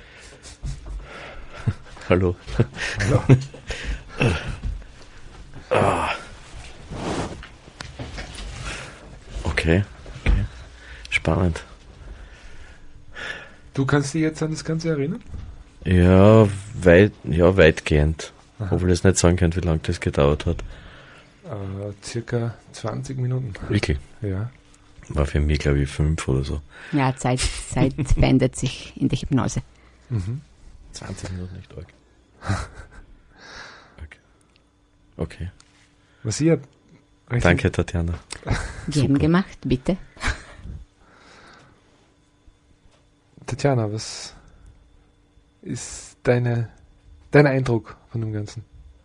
Hallo.
Hallo.
Okay. Spannend.
Du kannst dich jetzt an das Ganze erinnern?
Ja, weitgehend. Aha. Obwohl ich es nicht sagen kann, wie lange das gedauert hat.
Circa 20 Minuten.
Wirklich?
Ja.
War für mich, glaube ich, 5 oder so.
Ja, Zeit verändert sich in der Hypnose.
20 Minuten, nicht arg. Okay.
Was ihr...
Danke, Tatjana.
Gern gemacht, bitte.
Tatjana, was ist dein Eindruck von dem Ganzen?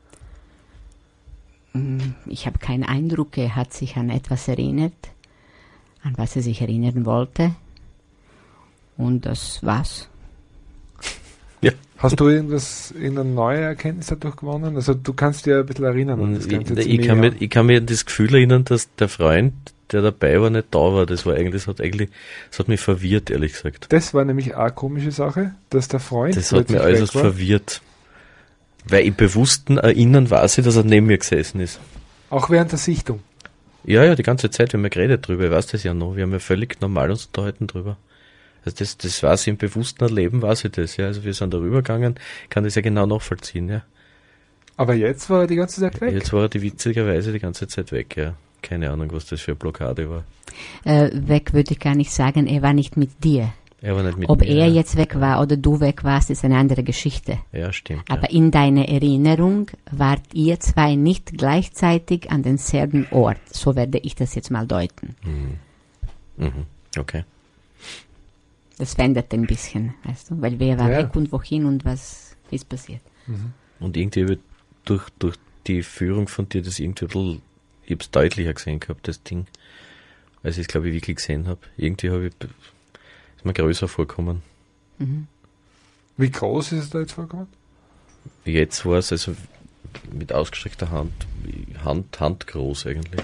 Ich habe keinen Eindruck, er hat sich an etwas erinnert, an was er sich erinnern wollte. Und das war's.
Ja.
Hast du irgendeine neue Erkenntnis dadurch gewonnen? Also du kannst dir ein bisschen erinnern an das Ganze.
Ich kann mir an das Gefühl erinnern, dass der Freund, der dabei war, nicht da war. Das hat mich verwirrt, ehrlich gesagt.
Das war nämlich auch eine komische Sache, dass der Freund
das hat mich äußerst verwirrt. Weil im bewussten Erinnern weiß ich, dass er neben mir gesessen ist.
Auch während der Sichtung?
Ja, die ganze Zeit, wir haben ja geredet drüber, ich weiß das ja noch. Wir haben ja völlig normal uns unterhalten drüber. Also das weiß ich im bewussten Erleben, weiß ich das, ja. Also wir sind darüber gegangen, kann das ja genau nachvollziehen, ja.
Aber jetzt war er die ganze Zeit weg?
Jetzt war er witzigerweise die ganze Zeit weg, ja. Keine Ahnung, was das für eine Blockade war.
Weg würde ich gar nicht sagen, er war nicht mit dir.
Er war nicht mit
Ob
mir,
er jetzt weg war oder du weg warst, ist eine andere Geschichte.
Ja, stimmt.
Aber in deiner Erinnerung wart ihr zwei nicht gleichzeitig an denselben Ort. So werde ich das jetzt mal deuten.
Okay.
Das verändert ein bisschen, weißt du? Weil wer war weg und wohin und was ist passiert.
Und irgendwie durch die Führung von dir das irgendwie ein bisschen, ich habe es deutlicher gesehen gehabt, das Ding, als ich es, glaube ich, wirklich gesehen habe. Irgendwie ist mir größer vorgekommen.
Wie groß ist es da jetzt vorgekommen?
Jetzt war es also mit ausgestreckter Hand groß eigentlich.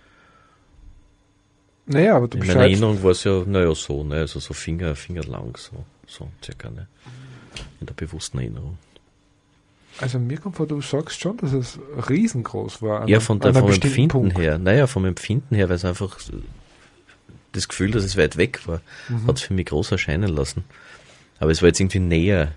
Naja, aber du
in meiner Erinnerung war es ja, so, ne, also so Finger lang, so circa, ne, in der bewussten Erinnerung.
Also mir kommt vor, du sagst schon, dass es riesengroß war.
Ja, vom Empfinden her. Naja, vom Empfinden her, weil es einfach das Gefühl, dass es weit weg war, hat es für mich groß erscheinen lassen. Aber es war jetzt irgendwie näher.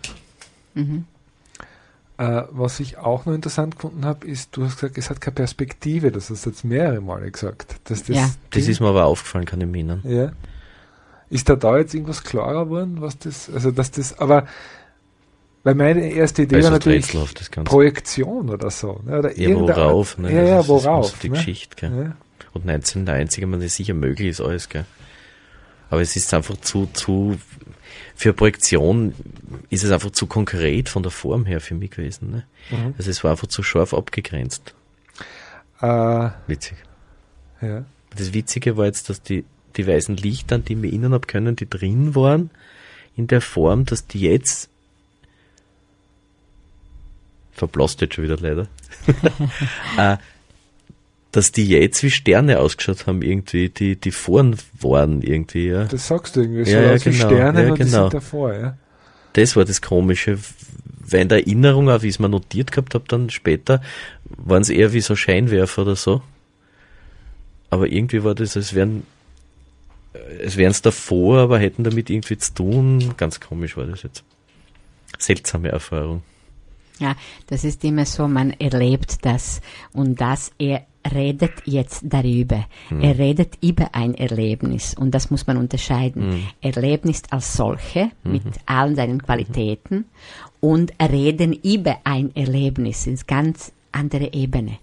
Was ich auch noch interessant gefunden habe, ist, du hast gesagt, es hat keine Perspektive. Das hast du jetzt mehrere Male gesagt. Das
ist mir aber aufgefallen, kann ich mich erinnern.
Ja. Ist da jetzt irgendwas klarer geworden, was das, also dass das, aber weil meine erste Idee war natürlich Projektion oder so. Ne? Oder
ja, worauf? Ne?
Ja, worauf.
Das ist die Geschichte, gell? Ja. Und 1990, man ist sicher möglich, ist alles, gell? Aber es ist einfach zu für Projektion ist es einfach zu konkret von der Form her für mich gewesen. Ne? Also es war einfach zu scharf abgegrenzt. Witzig.
Ja.
Das Witzige war jetzt, dass die weißen Lichter, die ich mir erinnern habe können, die drin waren, in der Form, dass die jetzt verblasst jetzt schon wieder leider, dass die jetzt wie Sterne ausgeschaut haben, irgendwie, die vorn waren irgendwie, ja.
Das sagst du irgendwie, so aus wie Sterne, und die sind davor, ja.
Das war das Komische, weil in der Erinnerung, auch wie ich es mir notiert gehabt habe, dann später, waren es eher wie so Scheinwerfer oder so. Aber irgendwie war das, als wären es davor, aber hätten damit irgendwie zu tun. Ganz komisch war das jetzt. Seltsame Erfahrung.
Ja, das ist immer so, man erlebt das und er redet jetzt darüber. Er redet über ein Erlebnis und das muss man unterscheiden. Erlebnis als solche mit allen seinen Qualitäten und reden über ein Erlebnis in ganz andere Ebene.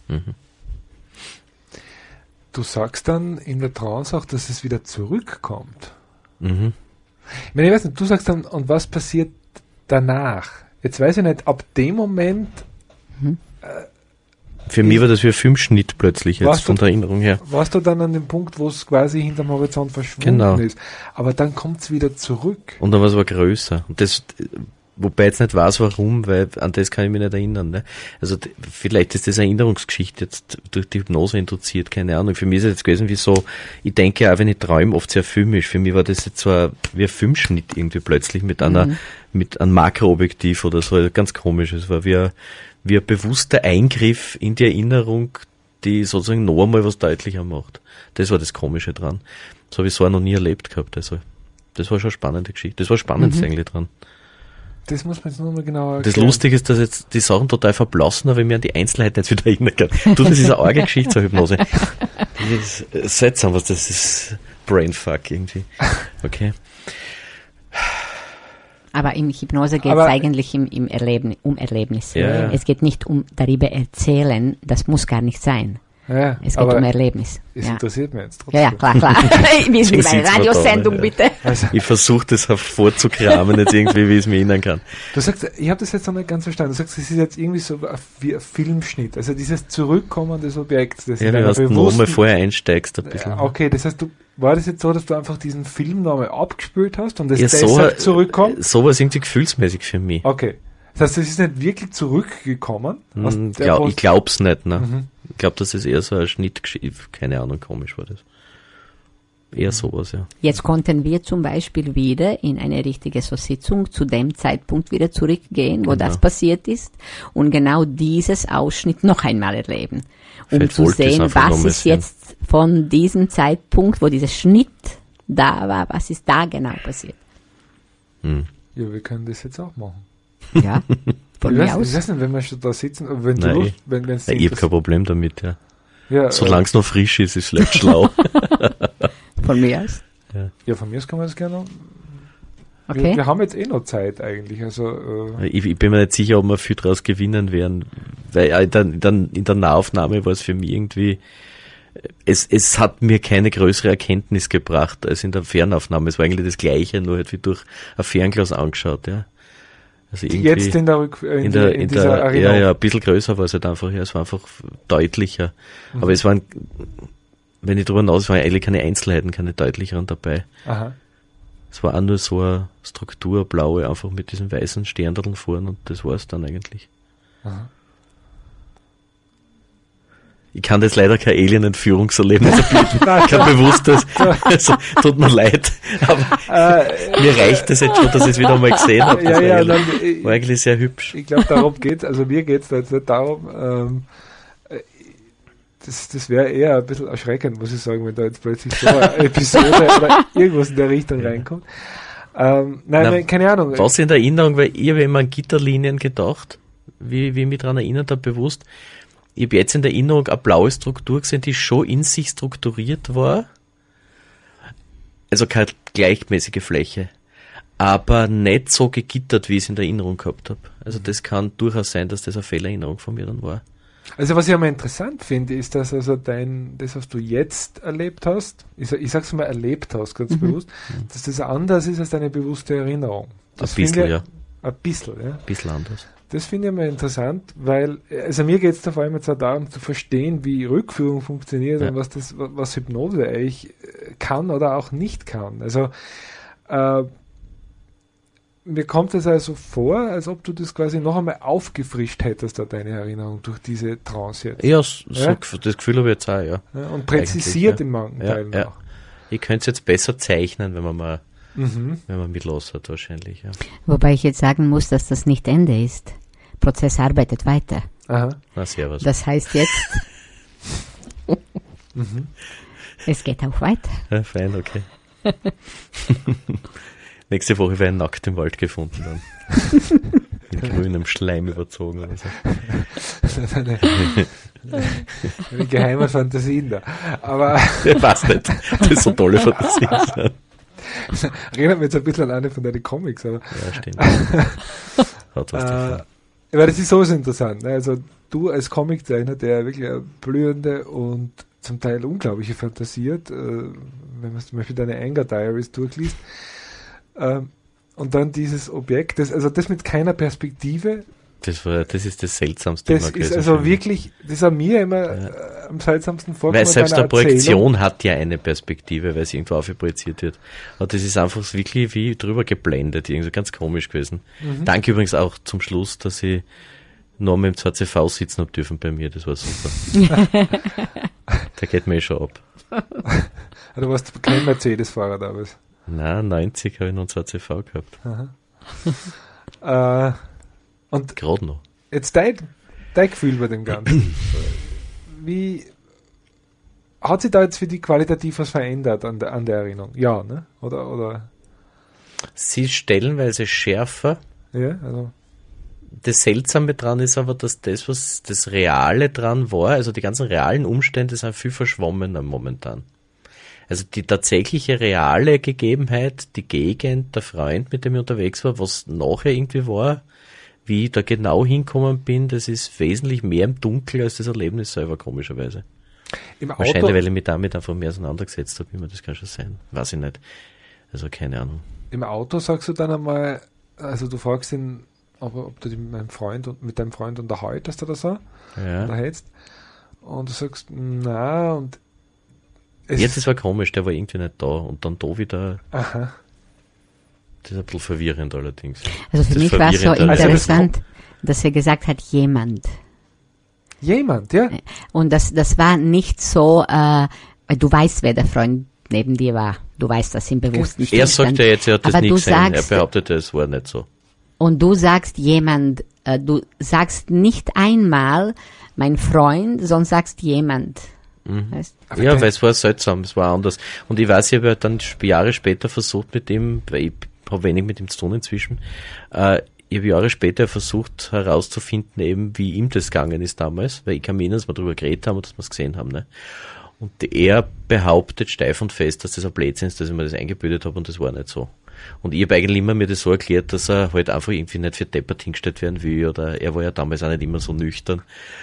Du sagst dann in der Trance auch, dass es wieder zurückkommt. Ich meine, ich weiß nicht, du sagst dann, und was passiert danach? Jetzt weiß ich nicht, ab dem Moment
Für mich war das wie ein Filmschnitt plötzlich jetzt von der Erinnerung her.
Warst du dann an dem Punkt, wo es quasi hinterm Horizont verschwunden ist. Aber dann kommt es wieder zurück.
Und dann war es aber größer. Und das, wobei ich jetzt nicht weiß, warum, weil an das kann ich mich nicht erinnern. Ne? Also vielleicht ist das eine Erinnerungsgeschichte jetzt durch die Hypnose induziert, keine Ahnung. Für mich ist es jetzt gewesen wie so, ich denke auch, wenn ich träume, oft sehr filmisch. Für mich war das jetzt so wie ein Filmschnitt irgendwie plötzlich mit einem Makroobjektiv oder so, also ganz komisch. Es war wie ein bewusster Eingriff in die Erinnerung, die sozusagen noch einmal was deutlicher macht. Das war das Komische dran. Das habe ich so auch noch nie erlebt gehabt. Also das war schon eine spannende Geschichte. Das war spannend eigentlich dran.
Das muss man jetzt nur mal genauer erklären.
Das Lustige ist, dass jetzt die Sachen total verblassen, aber ich mir an die Einzelheiten jetzt wieder erinnern kann. Du, das ist eine arge Geschichte zur Hypnose. Das ist seltsam, was das ist. Brainfuck irgendwie. Okay.
Aber in Hypnose geht es eigentlich um Erlebnis.
Ja.
Es geht nicht um darüber erzählen, das muss gar nicht sein.
Ja,
es geht um Erlebnis.
Es interessiert mich jetzt trotzdem.
Ja, klar. Wir sind bei einer Radiosendung, bitte.
Also, ich versuche das hervorzukramen, jetzt irgendwie, wie ich es mir erinnern kann.
Du sagst, ich habe das jetzt noch nicht ganz verstanden. Du sagst, es ist jetzt irgendwie so wie ein Filmschnitt. Also dieses Zurückkommen des Objekts. Das
ja, wenn du nochmal vorher einsteigst. Ein bisschen.
Okay, das heißt, war das jetzt so, dass du einfach diesen Film nochmal abgespült hast und es deshalb zurückkommt?
Sowas irgendwie gefühlsmäßig für mich.
Okay. Das heißt, es ist nicht wirklich zurückgekommen?
Ich glaub's nicht, ne? Ich glaube, das ist eher so ein Schnitt, keine Ahnung, komisch war das. Eher sowas, ja.
Jetzt konnten wir zum Beispiel wieder in eine richtige Sitzung zu dem Zeitpunkt wieder zurückgehen, wo das passiert ist und genau dieses Ausschnitt noch einmal erleben. Um zu sehen, was ist jetzt von diesem Zeitpunkt, wo dieser Schnitt da war, was ist da genau passiert.
Ja, wir können das jetzt auch machen.
Ja, von mir aus.
Ich weiß nicht, wenn wir schon da sitzen, wenn
ich habe kein Problem damit, ja. Solange es noch frisch ist, ist es vielleicht schlau.
Von mir aus?
Ja, von mir aus kann man das gerne.
Okay.
Wir haben jetzt noch Zeit eigentlich. Also,
ich bin mir nicht sicher, ob wir viel draus gewinnen werden, weil in der Nahaufnahme war es für mich irgendwie, es hat mir keine größere Erkenntnis gebracht als in der Fernaufnahme. Es war eigentlich das Gleiche, nur halt wie durch ein Fernglas angeschaut, ja. Also
jetzt in dieser Arena.
Ja, ein bisschen größer war es halt einfach, ja, es war einfach deutlicher. Aber es waren, wenn ich drüber hinaus, es waren eigentlich keine Einzelheiten, keine deutlicheren dabei.
Aha.
Es war auch nur so eine Struktur, blaue, einfach mit diesen weißen Sterndeln vorn und das war es dann eigentlich.
Aha.
Ich kann das leider kein Alien-Entführungserlebnis erbieten. Kein bewusstes. Also, tut mir leid. Aber mir reicht das jetzt schon, dass ich es wieder mal gesehen habe. War eigentlich sehr hübsch.
Ich glaube, darum geht's. Also mir geht's da jetzt nicht darum. Das wäre eher ein bisschen erschreckend, muss ich sagen, wenn da jetzt plötzlich so eine Episode oder irgendwas in der Richtung reinkommt. Nein, keine Ahnung.
Was in der Erinnerung, weil ich habe immer an Gitterlinien gedacht, wie ich mich daran erinnert habe, bewusst. Ich habe jetzt in der Erinnerung eine blaue Struktur gesehen, die schon in sich strukturiert war. Also keine gleichmäßige Fläche. Aber nicht so gegittert, wie ich es in der Erinnerung gehabt habe. Also das kann durchaus sein, dass das eine Fehlerinnerung von mir dann war.
Also was ich einmal interessant finde, ist, dass also das, was du jetzt erlebt hast, ich sag's mal erlebt hast, ganz bewusst, dass das anders ist als deine bewusste Erinnerung. Das
ein bisschen, ja.
Ein bisschen, ja.
Ein bisschen anders.
Das finde ich mal interessant, weil, also mir geht es da vor allem jetzt auch darum zu verstehen, wie Rückführung funktioniert und was Hypnose eigentlich kann oder auch nicht kann. Also, mir kommt es also vor, als ob du das quasi noch einmal aufgefrischt hättest, da deine Erinnerung durch diese Trance jetzt.
Ja, das Gefühl habe ich jetzt auch, ja.
Und präzisiert in manchen Teilen auch.
Ich könnte es jetzt besser zeichnen, wenn man mit los hat wahrscheinlich, ja.
Wobei ich jetzt sagen muss, dass das nicht Ende ist. Prozess arbeitet weiter.
Aha.
Na, servus.
Das heißt jetzt, es geht auch weiter.
Ja, fein, okay. Nächste Woche werde ich nackt im Wald gefunden dann. In grünem Schleim überzogen oder so.
Eine geheime Fantasien da. Aber
ich weiß nicht, das ist so tolle Fantasien.
Erinnert mich jetzt ein bisschen an eine von deinen Comics, aber.
Ja, stimmt. Hat was davon.
Weil das ist sowieso interessant. Ne? Also du als Comiczeichner, der wirklich eine blühende und zum Teil unglaubliche Fantasie hat, wenn man zum Beispiel deine Anger Diaries durchliest, und dann dieses Objekt, das mit keiner Perspektive,
Das ist das Seltsamste.
Das ist also wirklich, das ist an mir immer am seltsamsten vorgekommen.
Weil selbst eine Projektion hat ja eine Perspektive, weil es irgendwo aufprojiziert wird. Aber das ist einfach wirklich wie drüber geblendet, irgendwie ganz komisch gewesen. Danke übrigens auch zum Schluss, dass ich noch mit dem 2CV sitzen habe dürfen bei mir, das war super. Der geht mir schon ab.
Du warst kein Mercedes-Fahrer da, was?
Nein, 90 habe ich noch einen 2CV gehabt.
Und
gerade noch.
jetzt dein Gefühl bei dem Ganzen. Wie hat sich da jetzt für dich qualitativ was verändert an der Erinnerung? Ja, ne? Oder?
Sie ist stellenweise schärfer.
Ja, also.
Das Seltsame dran ist aber, dass das, was das Reale dran war, also die ganzen realen Umstände sind viel verschwommener momentan. Also die tatsächliche reale Gegebenheit, die Gegend, der Freund, mit dem ich unterwegs war, was nachher irgendwie war, wie ich da genau hinkommen bin, das ist wesentlich mehr im Dunkeln als das Erlebnis selber, komischerweise.
Im Auto?
Wahrscheinlich, weil ich mich damit einfach mehr auseinandergesetzt habe, das kann schon sein. Weiß ich nicht. Also keine Ahnung.
Im Auto sagst du dann einmal, also du fragst ihn, ob du dich mit deinem Freund unterhaltest oder so, unterhältst, und du sagst, na, und
jetzt das war komisch, der war irgendwie nicht da und dann da wieder.
Aha.
Das ist ein bisschen verwirrend allerdings.
Also für mich war es so interessant, dass er gesagt hat, jemand.
Jemand, ja?
Und das war nicht so, du weißt, wer der Freund neben dir war. Du weißt das im bewussten Zustand.
Er sagt ja jetzt, er hat das nicht gesehen. Er behauptete, es war nicht so.
Und du sagst jemand, du sagst nicht einmal mein Freund, sondern sagst jemand. Weißt?
Ja, weil es war seltsam, es war anders. Und ich weiß, ich habe dann Jahre später versucht mit ihm, weil ich habe wenig mit ihm zu tun inzwischen, ich habe Jahre später versucht herauszufinden, eben wie ihm das gegangen ist damals, weil ich kann mich erinnern, dass wir darüber geredet haben und dass wir es gesehen haben. Ne? Und er behauptet steif und fest, dass das ein Blödsinn ist, dass ich mir das eingebildet habe, und das war nicht so. Und ich habe eigentlich immer mir das so erklärt, dass er halt einfach irgendwie nicht für deppert hingestellt werden will, oder er war ja damals auch nicht immer so nüchtern.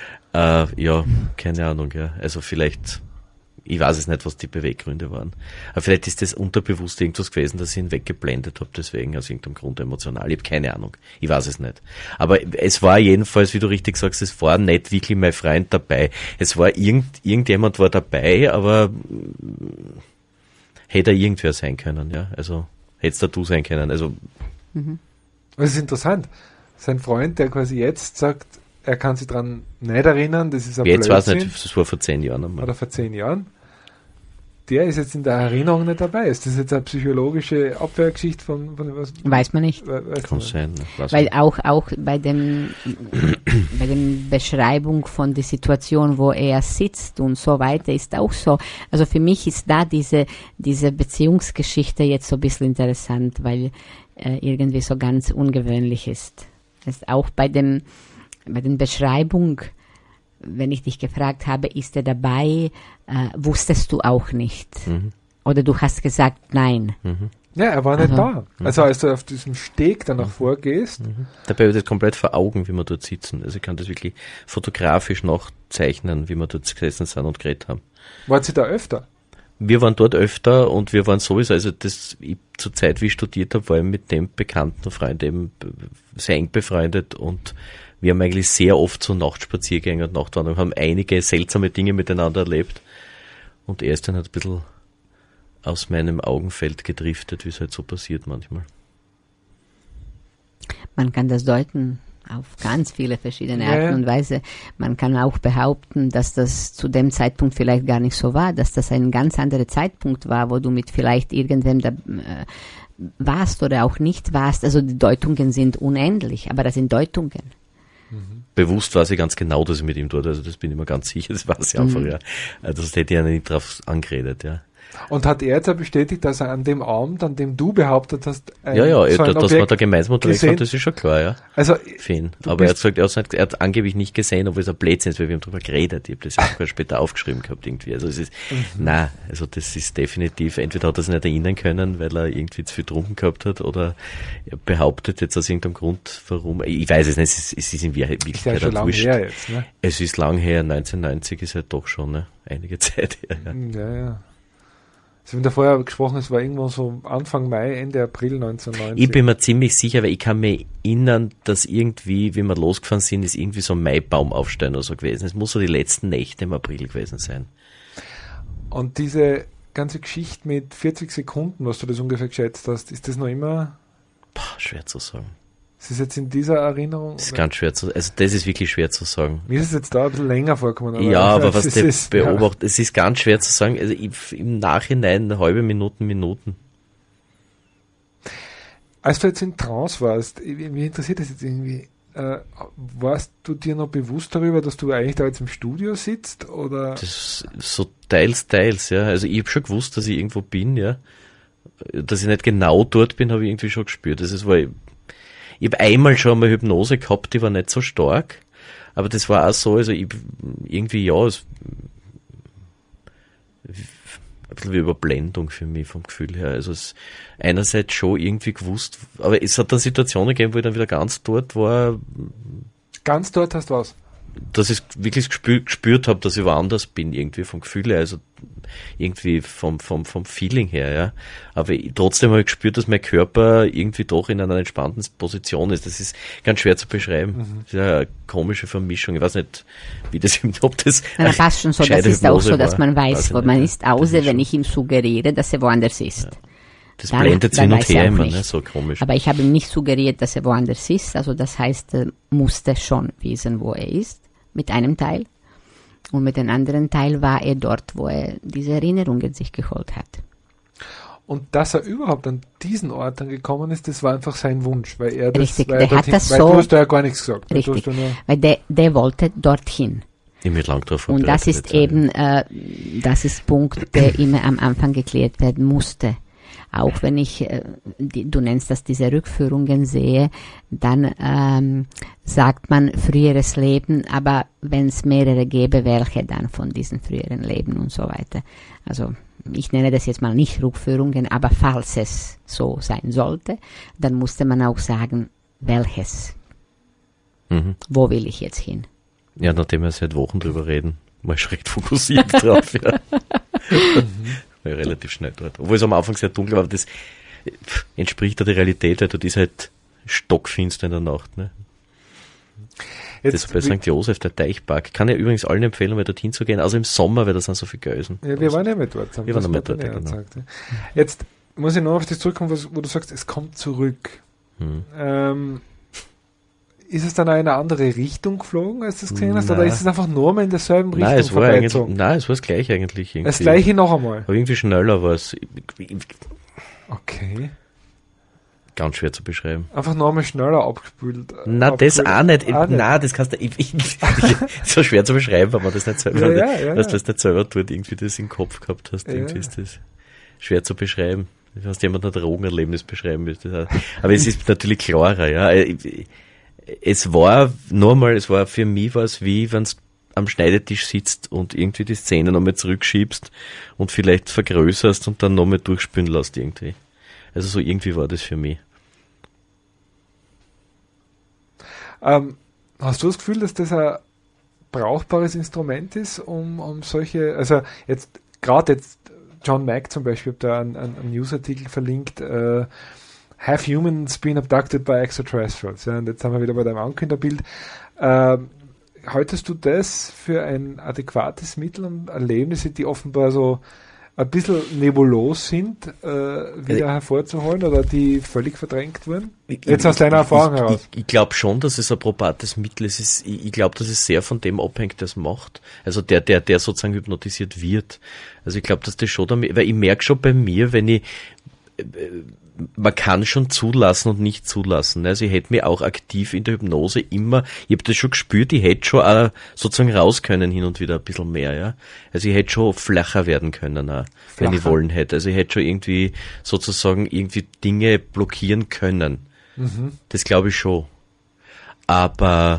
Ja, keine Ahnung, ja. Also vielleicht, ich weiß es nicht, was die Beweggründe waren. Aber vielleicht ist das unterbewusst irgendwas gewesen, dass ich ihn weggeblendet habe, deswegen aus irgendeinem Grund emotional. Ich habe keine Ahnung. Ich weiß es nicht. Aber es war jedenfalls, wie du richtig sagst, es war nicht wirklich mein Freund dabei. Es war irgendjemand war dabei, aber hätte er irgendwer sein können, ja. Also hättest du sein können. Also.
Das ist interessant. Sein Freund, der quasi jetzt sagt, er kann sich daran nicht erinnern, das ist ein Blödsinn.
Jetzt weiß ich nicht, das war vor 10 Jahren einmal.
Oder vor 10 Jahren. Der ist jetzt in der Erinnerung nicht dabei. Ist das jetzt eine psychologische Abwehrgeschichte von was?
Weiß man nicht.
Kann sein.
Weil auch bei dem Beschreibung von der Situation, wo er sitzt und so weiter, ist auch so. Also für mich ist da diese Beziehungsgeschichte jetzt so ein bisschen interessant, weil irgendwie so ganz ungewöhnlich ist. Das ist auch bei den Beschreibung, wenn ich dich gefragt habe, ist er dabei, wusstest du auch nicht. Oder du hast gesagt, nein.
Ja, er war nicht da. Also als du auf diesem Steg danach vorgehst.
Dabei habe ich das komplett vor Augen, wie wir dort sitzen. Also ich kann das wirklich fotografisch nachzeichnen, wie wir dort gesessen sind und geredet haben.
Wart Sie da öfter?
Wir waren dort öfter und wir waren sowieso, also zur Zeit, wie ich studiert habe, war ich mit dem bekannten Freund eben sehr eng befreundet, und wir haben eigentlich sehr oft so Nachtspaziergänge und Nachtwanderungen, haben einige seltsame Dinge miteinander erlebt, und er ist dann halt ein bisschen aus meinem Augenfeld gedriftet, wie es halt so passiert manchmal.
Man kann das deuten auf ganz viele verschiedene Arten und Weise. Man kann auch behaupten, dass das zu dem Zeitpunkt vielleicht gar nicht so war, dass das ein ganz anderer Zeitpunkt war, wo du mit vielleicht irgendwem da warst oder auch nicht warst. Also die Deutungen sind unendlich, aber das sind Deutungen.
Bewusst weiß ich ganz genau, dass ich mit ihm dort, also das bin ich mir ganz sicher, das weiß ich einfach, ja. Also das hätte ich ja nicht drauf angeredet, ja.
Und hat er jetzt bestätigt, dass er an dem Abend, an dem du behauptet hast,
dass wir da gemeinsam unterwegs waren, das ist schon klar, ja.
Also,
für ihn. Aber er hat gesagt, er hat angeblich nicht gesehen, obwohl es ein Blödsinn ist, weil wir haben darüber geredet. Ich habe das auch später aufgeschrieben gehabt irgendwie. Also es ist, also das ist definitiv, entweder hat er sich nicht erinnern können, weil er irgendwie zu viel getrunken gehabt hat, oder er behauptet jetzt aus irgendeinem Grund, warum. Ich weiß es nicht, es ist in Wirklichkeit
ja schon lang her jetzt, ne?
Es ist lang her, 1990 ist halt doch schon, ne? Einige Zeit her,
ja. Ja. Sie haben da vorher gesprochen, es war irgendwo so Anfang Mai, Ende April 1990.
Ich bin mir ziemlich sicher, weil ich kann mich erinnern, dass irgendwie, wie wir losgefahren sind, ist irgendwie so ein Maibaumaufstein oder so gewesen. Es muss so die letzten Nächte im April gewesen sein.
Und diese ganze Geschichte mit 40 Sekunden, was du das ungefähr geschätzt hast, ist das noch immer...
Schwer zu sagen.
Ist das jetzt in dieser Erinnerung?
Das ist ganz schwer zu sagen. Also das ist wirklich schwer zu sagen.
Mir ist es jetzt da ein bisschen länger vorgekommen.
Aber aber was der beobachtet, es ist ganz schwer zu sagen. Also im Nachhinein eine halbe Minuten. Als
du jetzt in Trance warst, mich interessiert das jetzt irgendwie, warst du dir noch bewusst darüber, dass du eigentlich da jetzt im Studio sitzt? Oder?
Das so teils, ja. Also ich habe schon gewusst, dass ich irgendwo bin, ja. Dass ich nicht genau dort bin, habe ich irgendwie schon gespürt. Ich habe einmal schon mal Hypnose gehabt, die war nicht so stark, aber das war auch so, also ein bisschen wie Überblendung für mich vom Gefühl her. Also es einerseits schon irgendwie gewusst, aber es hat dann Situationen gegeben, wo ich dann wieder ganz dort war.
Ganz dort hast du was?
Dass ich wirklich gespürt habe, dass ich woanders bin, irgendwie vom Gefühl her, also irgendwie vom Feeling her, ja. Aber trotzdem habe ich gespürt, dass mein Körper irgendwie doch in einer entspannten Position ist. Das ist ganz schwer zu beschreiben. Das ist ja eine komische Vermischung. Ich weiß nicht, wie das ob das.
Na, passt schon so, das ist auch so, dass man weiß, wo man ist, außer wenn ich ihm suggeriere, dass er woanders ist. Ja.
Das blendet hin und her immer, ne? So komisch.
Aber ich habe ihm nicht suggeriert, dass er woanders ist. Also das heißt, er musste schon wissen, wo er ist, mit einem Teil. Und mit dem anderen Teil war er dort, wo er diese Erinnerungen sich geholt hat.
Und dass er überhaupt an diesen Ort dann gekommen ist, das war einfach sein Wunsch, weil er das,
richtig,
weil
der
er
hat das
weil
so,
du hast ja gar nichts gesagt.
Richtig, weil der wollte dorthin.
Ich bin lang drauf
und das ist eben, das ist Punkt, der immer am Anfang geklärt werden musste. Auch wenn ich, du nennst das diese Rückführungen sehe, dann sagt man früheres Leben, aber wenn es mehrere gäbe, welche dann von diesen früheren Leben und so weiter. Also ich nenne das jetzt mal nicht Rückführungen, aber falls es so sein sollte, dann musste man auch sagen, welches. Wo will ich jetzt hin?
Ja, nachdem wir seit Wochen drüber reden, mal schräg fokussiert drauf, ja. Relativ schnell dort. Obwohl es am Anfang sehr dunkel war, aber das entspricht ja der Realität, weil dort ist halt stockfinster in der Nacht. Ne? Das ist bei St. Josef, der Teichpark. Kann ja übrigens allen empfehlen, mal dorthin zu gehen, also im Sommer, weil da sind so viele Geusen.
Ja, wir waren ja mit dort.
Wir waren ja mit dort,
genau. Gesagt, ja. Jetzt muss ich noch auf das zurückkommen, wo du sagst, es kommt zurück. Ist es dann auch in eine andere Richtung geflogen, als du es gesehen hast? Oder ist es einfach nur mal in derselben Richtung vorbeizogen?
Nein, es war das Gleiche eigentlich. Irgendwie.
Das Gleiche noch einmal?
Aber irgendwie schneller war es.
Okay.
Ganz schwer zu beschreiben.
Einfach noch einmal schneller abgespült?
Nein, das auch nicht. Nein, das kannst du... so schwer zu beschreiben, wenn man das nicht selber... Dass das nicht selber tut, irgendwie das im Kopf gehabt hast. Irgendwie ist das schwer zu beschreiben. Du hast jemand ein Drogenerlebnis beschreiben willst. Aber es ist natürlich klarer, ja. Es war für mich was wie, wenn du am Schneidetisch sitzt und irgendwie die Szene nochmal zurückschiebst und vielleicht vergrößerst und dann nochmal durchspülen lässt irgendwie. Also so irgendwie war das für mich.
Hast du das Gefühl, dass das ein brauchbares Instrument ist, um solche, also jetzt, gerade jetzt John Mack zum Beispiel, ich habe da einen Newsartikel verlinkt, Have Humans Been Abducted by Extraterrestrials? Ja, und jetzt sind wir wieder bei deinem Ankünderbild. Haltest du das für ein adäquates Mittel, um Erlebnisse, die offenbar so ein bisschen nebulos sind, wieder hervorzuholen oder die völlig verdrängt wurden? Jetzt aus deiner Erfahrung heraus.
Ich glaube schon, dass es ein probates Mittel ist. Ich glaube, dass es sehr von dem abhängt, der es macht. Also der sozusagen hypnotisiert wird. Also ich glaube, dass das schon damit, weil ich merke schon bei mir, wenn ich man kann schon zulassen und nicht zulassen. Also ich hätte mir auch aktiv in der Hypnose immer, ich habe das schon gespürt, ich hätte schon auch sozusagen raus können hin und wieder ein bisschen mehr, ja. Also ich hätte schon flacher werden können, auch, wenn ich wollen hätte. Also ich hätte schon irgendwie sozusagen irgendwie Dinge blockieren können. Das glaube ich schon. Aber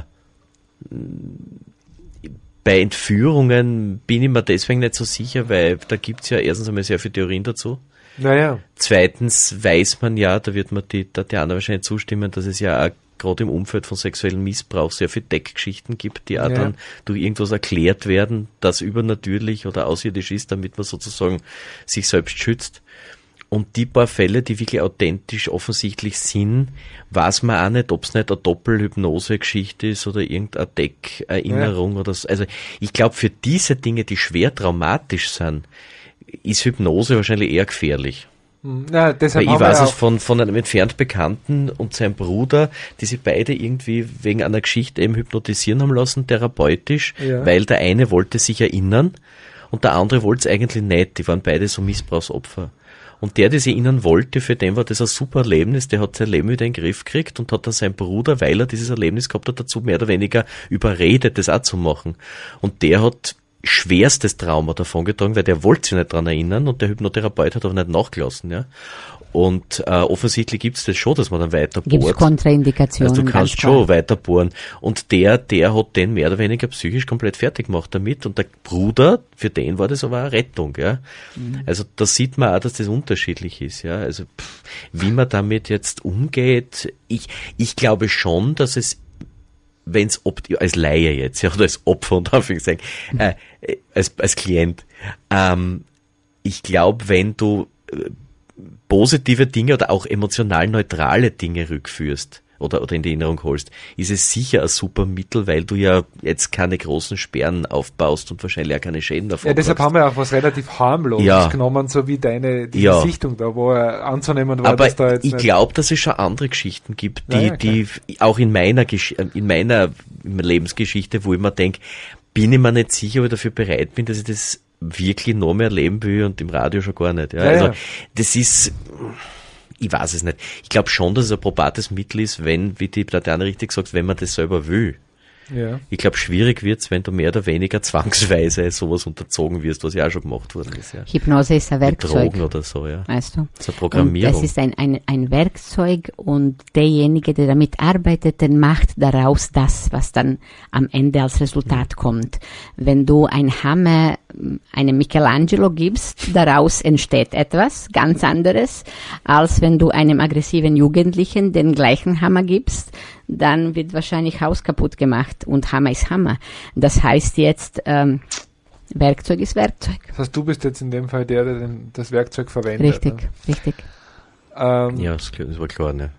bei Entführungen bin ich mir deswegen nicht so sicher, weil da gibt's ja erstens einmal sehr viele Theorien dazu.
Naja.
Zweitens weiß man ja, da wird mir die Tatjana wahrscheinlich zustimmen, dass es ja auch gerade im Umfeld von sexuellem Missbrauch sehr viele Deckgeschichten gibt, die auch dann durch irgendwas erklärt werden, das übernatürlich oder außerirdisch ist, damit man sozusagen sich selbst schützt. Und die paar Fälle, die wirklich authentisch offensichtlich sind, weiß man auch nicht, ob es nicht eine Doppelhypnose-Geschichte ist oder irgendeine Deckerinnerung oder so. Also ich glaube, für diese Dinge, die schwer traumatisch sind, ist Hypnose wahrscheinlich eher gefährlich.
Ja, deshalb
weil ich weiß es von einem entfernt Bekannten und seinem Bruder, die sich beide irgendwie wegen einer Geschichte eben hypnotisieren haben lassen, therapeutisch, weil der eine wollte sich erinnern und der andere wollte es eigentlich nicht. Die waren beide so Missbrauchsopfer. Und der sich erinnern wollte, für den war das ein super Erlebnis, der hat sein Leben wieder in den Griff gekriegt und hat dann seinen Bruder, weil er dieses Erlebnis gehabt hat, dazu mehr oder weniger überredet, das auch zu machen. Und der hat schwerstes Trauma davongetragen, weil der wollte sich nicht dran erinnern und der Hypnotherapeut hat aber nicht nachgelassen, ja. Und offensichtlich gibt's das schon, dass man dann weiter bohrt.
Gibt's Kontraindikationen.
Also du kannst schon weiter bohren. Und der hat den mehr oder weniger psychisch komplett fertig gemacht damit. Und der Bruder, für den war das aber eine Rettung, ja. Also da sieht man auch, dass das unterschiedlich ist, ja. Also wie man damit jetzt umgeht, ich glaube schon, dass es, wenn's als Laie jetzt, ja, oder als Opfer und Anführungszeichen, als Klient, ich glaube, wenn du positive Dinge oder auch emotional neutrale Dinge rückführst oder in die Erinnerung holst, ist es sicher ein super Mittel, weil du ja jetzt keine großen Sperren aufbaust und wahrscheinlich auch keine Schäden davon.
Ja, deshalb haben wir auch was relativ harmloses genommen, so wie die Sichtung da, wo er anzunehmen war,
aber
dass da jetzt
ich glaube, dass es schon andere Geschichten gibt, die auch in meiner Lebensgeschichte, wo ich mir denke, bin ich mir nicht sicher, ob ich dafür bereit bin, dass ich das wirklich noch mehr leben will und im Radio schon gar nicht. Ja, das ist, ich weiß es nicht. Ich glaube schon, dass es ein probates Mittel ist, wenn, wie die Tatjana richtig sagt, wenn man das selber will. Ja. Ich glaube, schwierig wird's, wenn du mehr oder weniger zwangsweise sowas unterzogen wirst, was ja auch schon gemacht worden ist. Ja.
Hypnose ist ein Werkzeug.
Mit Drogen oder so, ja.
Weißt du?
Das ist eine Programmierung.
Und das ist ein Werkzeug und derjenige, der damit arbeitet, der macht daraus das, was dann am Ende als Resultat kommt. Wenn du ein Hammer einem Michelangelo gibst, daraus entsteht etwas ganz anderes, als wenn du einem aggressiven Jugendlichen den gleichen Hammer gibst, dann wird wahrscheinlich Haus kaputt gemacht und Hammer ist Hammer. Das heißt jetzt, Werkzeug ist Werkzeug.
Das heißt, du bist jetzt in dem Fall der das Werkzeug verwendet.
Richtig.
Ja, das war klar, ne?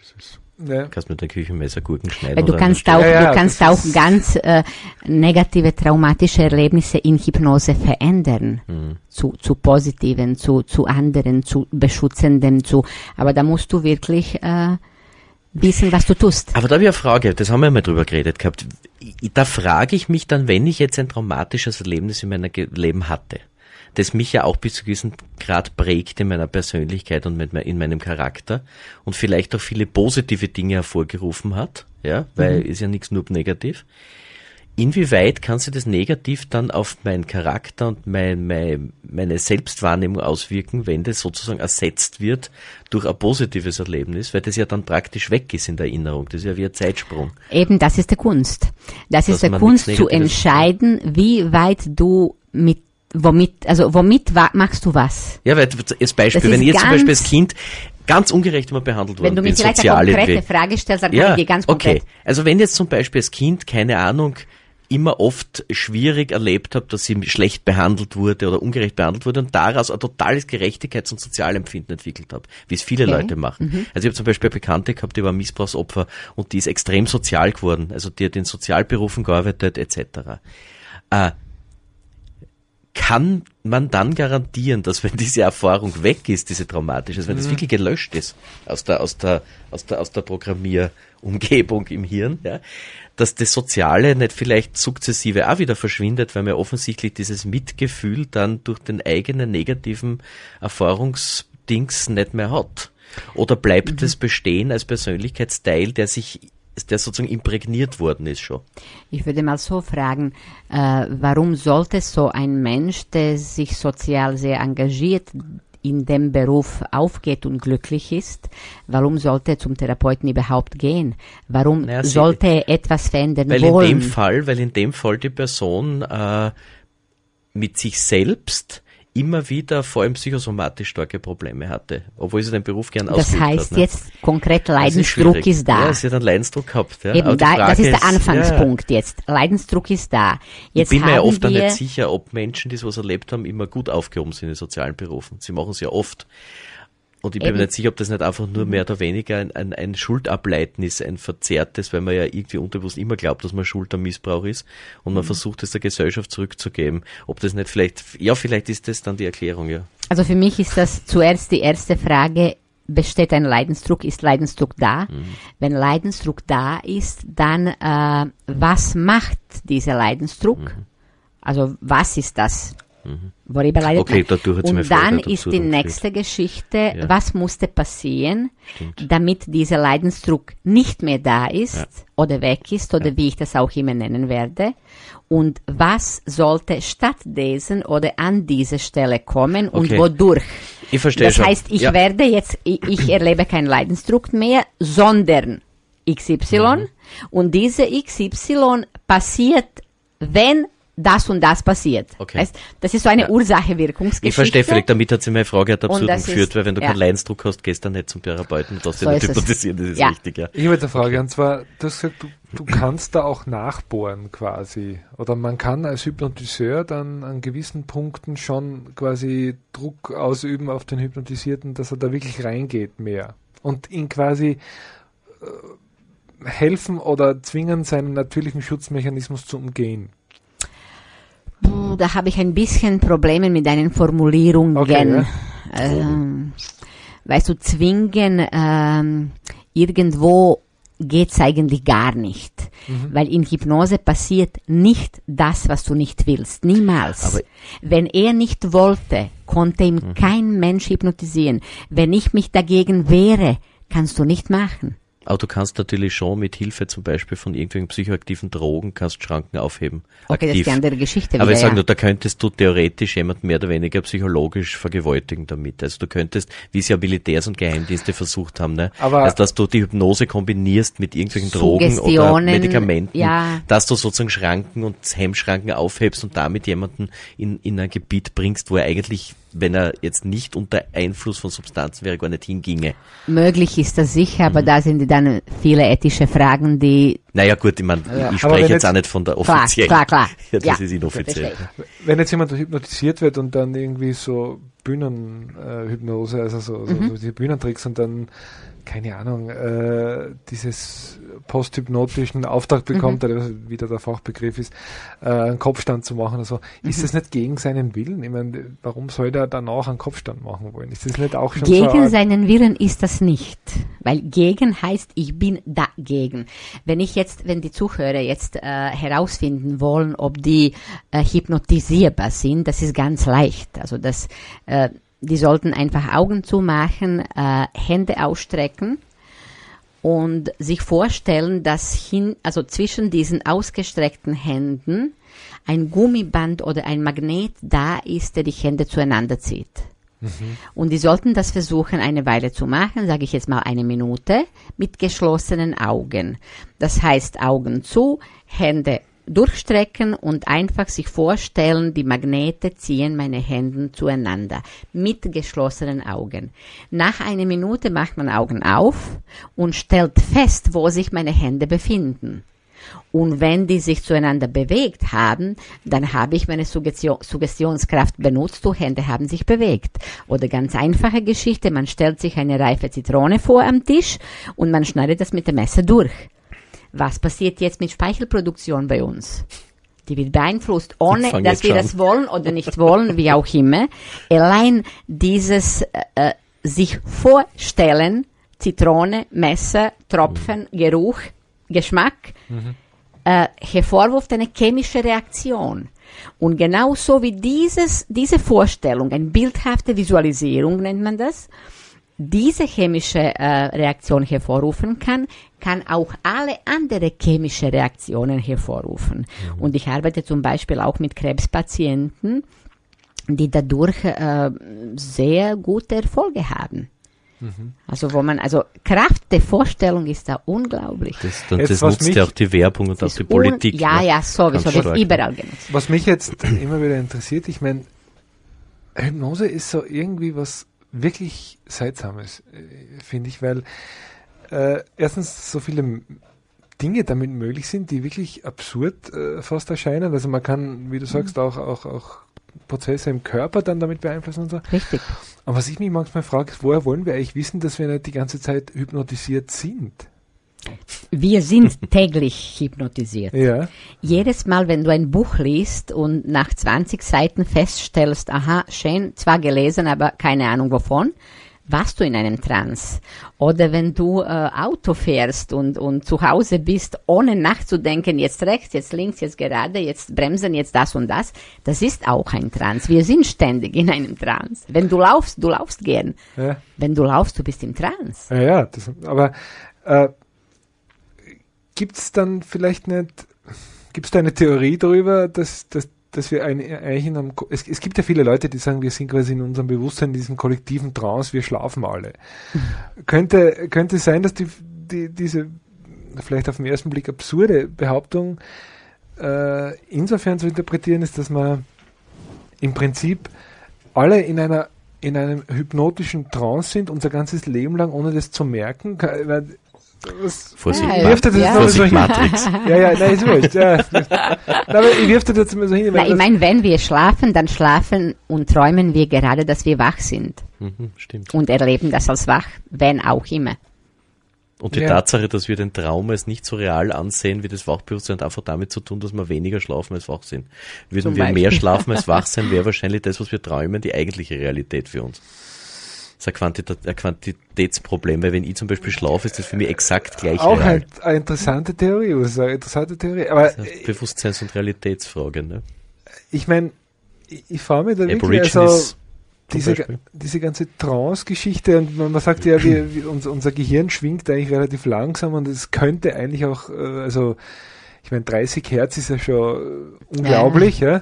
Du kannst mit der Küchenmesser Gurken schneiden.
Weil du kannst auch ganz negative, traumatische Erlebnisse in Hypnose verändern. Zu positiven, zu anderen, zu beschützenden, aber da musst du wirklich wissen, was du tust.
Aber da habe ich eine Frage, das haben wir ja mal drüber geredet gehabt. Da frage ich mich dann, wenn ich jetzt ein traumatisches Erlebnis in meinem Leben hatte, das mich ja auch bis zu diesem Grad prägt in meiner Persönlichkeit und in meinem Charakter und vielleicht auch viele positive Dinge hervorgerufen hat, ja, weil ist ja nichts nur negativ. Inwieweit kann sich das negativ dann auf meinen Charakter und meine Selbstwahrnehmung auswirken, wenn das sozusagen ersetzt wird durch ein positives Erlebnis, weil das ja dann praktisch weg ist in der Erinnerung. Das ist ja wie ein Zeitsprung.
Eben, das ist die Kunst. Das ist die Kunst zu entscheiden, wie weit du womit machst du was?
Ja, weil als Beispiel, wenn ich jetzt zum Beispiel als Kind ganz ungerecht immer behandelt worden bin.
Wenn du mir vielleicht eine konkrete Frage stellst, dann kann ich dir ganz konkret.
Okay. Also wenn jetzt zum Beispiel als Kind, keine Ahnung, immer oft schwierig erlebt habe, dass sie schlecht behandelt wurde oder ungerecht behandelt wurde und daraus ein totales Gerechtigkeits- und Sozialempfinden entwickelt habe, wie es viele Leute machen. Also ich habe zum Beispiel eine Bekannte gehabt, die war Missbrauchsopfer und die ist extrem sozial geworden, also die hat in Sozialberufen gearbeitet etc. Kann man dann garantieren, dass wenn diese Erfahrung weg ist, diese traumatische, also wenn das wirklich gelöscht ist aus der Programmierumgebung im Hirn, ja, dass das Soziale nicht vielleicht sukzessive auch wieder verschwindet, weil man offensichtlich dieses Mitgefühl dann durch den eigenen negativen Erfahrungsdings nicht mehr hat? Oder bleibt es bestehen als Persönlichkeitsteil, der sozusagen imprägniert worden ist schon?
Ich würde mal so fragen, warum sollte so ein Mensch, der sich sozial sehr engagiert, in dem Beruf aufgeht und glücklich ist, warum sollte er zum Therapeuten überhaupt gehen? Warum sollte er etwas verändern wollen?
Weil in dem Fall die Person mit sich selbst immer wieder vor allem psychosomatisch starke Probleme hatte, obwohl sie den Beruf gern ausgeübt hat.
Das heißt jetzt konkret Leidensdruck ist da.
Ja, sie hat einen Leidensdruck gehabt. Ja.
Eben, das ist der Anfangspunkt jetzt. Leidensdruck ist da. Jetzt
ich bin mir ja oft nicht sicher, ob Menschen, die sowas erlebt haben, immer gut aufgehoben sind in sozialen Berufen. Sie machen es ja oft. Und ich bin mir nicht sicher, ob das nicht einfach nur mehr oder weniger ein Schuldableiten ist, ein verzerrtes, weil man ja irgendwie unterbewusst immer glaubt, dass man Schuld am Missbrauch ist und man versucht, es der Gesellschaft zurückzugeben. Ob das nicht vielleicht ist das dann die Erklärung, ja.
Also für mich ist das zuerst die erste Frage, besteht ein Leidensdruck, ist Leidensdruck da? Wenn Leidensdruck da ist, dann was macht dieser Leidensdruck? Also was ist das? Worüber leidet
okay, dadurch hat's
und
mir
dann ist die nächste Geschichte, was musste passieren, damit dieser Leidensdruck nicht mehr da ist oder weg ist oder wie ich das auch immer nennen werde und was sollte stattdessen oder an diese Stelle kommen und wodurch.
Ich verstehe
das
schon.
Heißt, ich werde jetzt, ich erlebe keinen Leidensdruck mehr, sondern XY und diese XY passiert, wenn das und das passiert.
Okay.
Weißt, das ist so eine Ursache-Wirkungsgeschichte.
Ich verstehe vielleicht, damit hat sie meine Frage ad absurdum
das
geführt,
ist,
weil wenn du keinen Leidensdruck hast, gehst du dann nicht zum Therapeuten und das
So
nicht
ist es.
hypnotisieren, das ist richtig, ja.
Ich habe jetzt eine Frage, und zwar, du hast gesagt, du kannst da auch nachbohren quasi. Oder man kann als Hypnotiseur dann an gewissen Punkten schon quasi Druck ausüben auf den Hypnotisierten, dass er da wirklich reingeht mehr. Und ihn quasi helfen oder zwingen, seinen natürlichen Schutzmechanismus zu umgehen.
Da habe ich ein bisschen Probleme mit deinen Formulierungen.
Okay,
Weißt du, zwingen, irgendwo geht's eigentlich gar nicht. Weil in Hypnose passiert nicht das, was du nicht willst. Niemals.
Aber
wenn er nicht wollte, konnte ihm kein Mensch hypnotisieren. Wenn ich mich dagegen wehre, kannst du nicht machen.
Aber du kannst natürlich schon mit Hilfe zum Beispiel von irgendwelchen psychoaktiven Drogen kannst Schranken aufheben.
Okay, das ist die andere Geschichte.
Aber
wieder,
ich sage nur, da könntest du theoretisch jemanden mehr oder weniger psychologisch vergewaltigen damit. Also du könntest, wie es ja Militärs und Geheimdienste versucht haben, ne?
Aber
also dass du die Hypnose kombinierst mit irgendwelchen Drogen oder Medikamenten, dass du sozusagen Schranken und Hemmschranken aufhebst und damit jemanden in ein Gebiet bringst, wo er eigentlich, wenn er jetzt nicht unter Einfluss von Substanzen wäre, gar nicht hinginge.
Möglich ist das sicher, aber da sind dann viele ethische Fragen, die...
Naja gut, ich meine, ich spreche jetzt auch nicht von der offiziellen.
Klar.
Ja, das ist inoffiziell.
Wenn jetzt jemand hypnotisiert wird und dann irgendwie so Bühnenhypnose, also so die Bühnentricks und dann, keine Ahnung, dieses posthypnotischen Auftrag bekommt, oder wieder der Fachbegriff ist, einen Kopfstand zu machen oder so. Ist das nicht gegen seinen Willen? Ich meine, warum soll der danach einen Kopfstand machen wollen? Ist das nicht auch schon
gegen seinen Willen ist das nicht. Weil gegen heißt, ich bin dagegen. Wenn die Zuhörer jetzt herausfinden wollen, ob die hypnotisierbar sind, das ist ganz leicht. Also die sollten einfach Augen zumachen, Hände ausstrecken und sich vorstellen, dass also zwischen diesen ausgestreckten Händen ein Gummiband oder ein Magnet da ist, der die Hände zueinander zieht. Und die sollten das versuchen, eine Weile zu machen, sage ich jetzt mal 1 Minute, mit geschlossenen Augen. Das heißt, Augen zu, Hände durchstrecken und einfach sich vorstellen, die Magnete ziehen meine Hände zueinander mit geschlossenen Augen. Nach 1 Minute macht man Augen auf und stellt fest, wo sich meine Hände befinden. Und wenn die sich zueinander bewegt haben, dann habe ich meine Suggestionskraft benutzt, die Hände haben sich bewegt. Oder ganz einfache Geschichte, man stellt sich eine reife Zitrone vor am Tisch und man schneidet das mit dem Messer durch. Was passiert jetzt mit Speichelproduktion bei uns? Die wird beeinflusst, ohne dass wir das wollen oder nicht wollen, wie auch immer. Allein dieses sich vorstellen, Zitrone, Messer, Tropfen, Geruch, Geschmack, hervorruft eine chemische Reaktion. Und genauso wie diese Vorstellung, eine bildhafte Visualisierung nennt man das, diese chemische Reaktion hervorrufen kann auch alle andere chemische Reaktionen hervorrufen. Und ich arbeite zum Beispiel auch mit Krebspatienten, die dadurch sehr gute Erfolge haben. Also Kraft der Vorstellung ist da unglaublich.
Das nutzt ja auch die Werbung und auch die Politik.
Ja, sowieso, wird überall genutzt.
Was mich jetzt immer wieder interessiert, ich meine, Hypnose ist so irgendwie was wirklich Seltsames, finde ich, weil erstens so viele Dinge damit möglich sind, die wirklich absurd fast erscheinen. Also man kann, wie du sagst, auch Prozesse im Körper dann damit beeinflussen und so.
Richtig.
Aber was ich mich manchmal frage, ist, woher wollen wir eigentlich wissen, dass wir nicht die ganze Zeit hypnotisiert sind?
Wir sind täglich hypnotisiert.
Ja.
Jedes Mal, wenn du ein Buch liest und nach 20 Seiten feststellst, aha, schön, zwar gelesen, aber keine Ahnung wovon, warst du in einem Trance. Oder wenn du Auto fährst und zu Hause bist, ohne nachzudenken, jetzt rechts, jetzt links, jetzt gerade, jetzt bremsen, jetzt das und das, das ist auch ein Trance. Wir sind ständig in einem Trance. Wenn du laufst gern.
Ja.
Wenn du laufst, du bist im Trance.
Ja, aber gibt's dann vielleicht nicht, gibt's da eine Theorie darüber, dass wir eigentlich in einem, es gibt ja viele Leute, die sagen, wir sind quasi in unserem Bewusstsein, in diesem kollektiven Trance, wir schlafen alle. Könnte sein, dass diese vielleicht auf den ersten Blick absurde Behauptung insofern zu interpretieren ist, dass man im Prinzip alle in einem hypnotischen Trance sind, unser ganzes Leben lang, ohne das zu merken.
Vorsicht,
Vorsicht
Matrix.
Nein, ist wurscht. Ja. Aber ich wirf das jetzt mal so hin.
Ich meine, wenn wir schlafen, dann schlafen und träumen wir gerade, dass wir wach sind.
Stimmt.
Und erleben das als wach, wenn auch immer.
Und die Tatsache, dass wir den Traum als nicht so real ansehen wie das Wachbewusstsein, hat einfach damit zu tun, dass wir weniger schlafen als wach sind. Würden wir mehr schlafen als wach sein, wäre wahrscheinlich das, was wir träumen, die eigentliche Realität für uns. Das ist ein Quantitätsproblem, weil wenn ich zum Beispiel schlafe, ist das für mich exakt gleich
auch
real.
Eine interessante Theorie, aber
das ist eine Bewusstseins- und Realitätsfrage, ne?
Ich meine, ich frage mich da wirklich, also diese ganze Trance-Geschichte, und man sagt ja, unser Gehirn schwingt eigentlich relativ langsam und es könnte eigentlich auch, also ich meine 30 Hertz ist ja schon unglaublich, ja.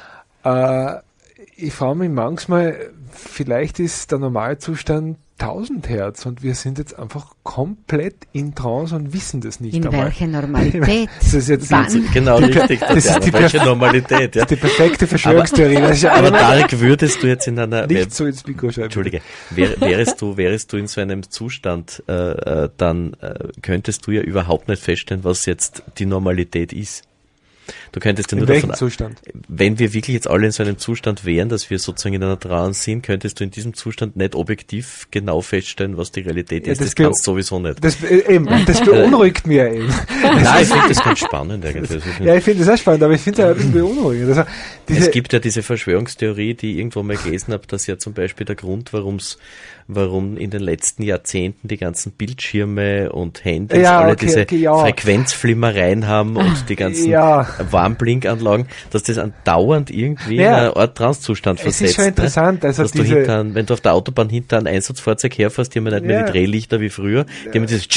Ich frage mich manchmal, vielleicht ist der Normalzustand 1000 Hertz und wir sind jetzt einfach komplett in Trance und wissen das nicht.
In welcher Normalität?
Das ist jetzt
genau richtig.
Das ist die
welche Normalität? Ja.
Die perfekte Verschwörungstheorie.
Aber Tarek, würdest du jetzt in einer...
Nicht so ins Mikro schreiben.
Entschuldige. Wärest du in so einem Zustand, dann könntest du ja überhaupt nicht feststellen, was jetzt die Normalität ist. Du könntest ja nur
davon, Zustand?
Wenn wir wirklich jetzt alle in so einem Zustand wären, dass wir sozusagen in einer Trance sind, könntest du in diesem Zustand nicht objektiv genau feststellen, was die Realität ist. Das kannst du sowieso nicht.
Das beunruhigt mich eben.
Nein, ich finde das ganz spannend eigentlich.
Ja, ich finde das auch spannend, aber ich finde es auch ein bisschen beunruhigend. Also
es gibt ja diese Verschwörungstheorie, die ich irgendwo mal gelesen habe, dass ja zum Beispiel der Grund, warum in den letzten Jahrzehnten die ganzen Bildschirme und Handys diese Frequenzflimmereien haben und die ganzen Warnblinkanlagen, dass das andauernd irgendwie in eine Art Trancezustand versetzt.
Es ist schon interessant. Also
dass wenn du auf der Autobahn hinter ein Einsatzfahrzeug herfährst, die haben nicht mehr die Drehlichter wie früher, die haben dieses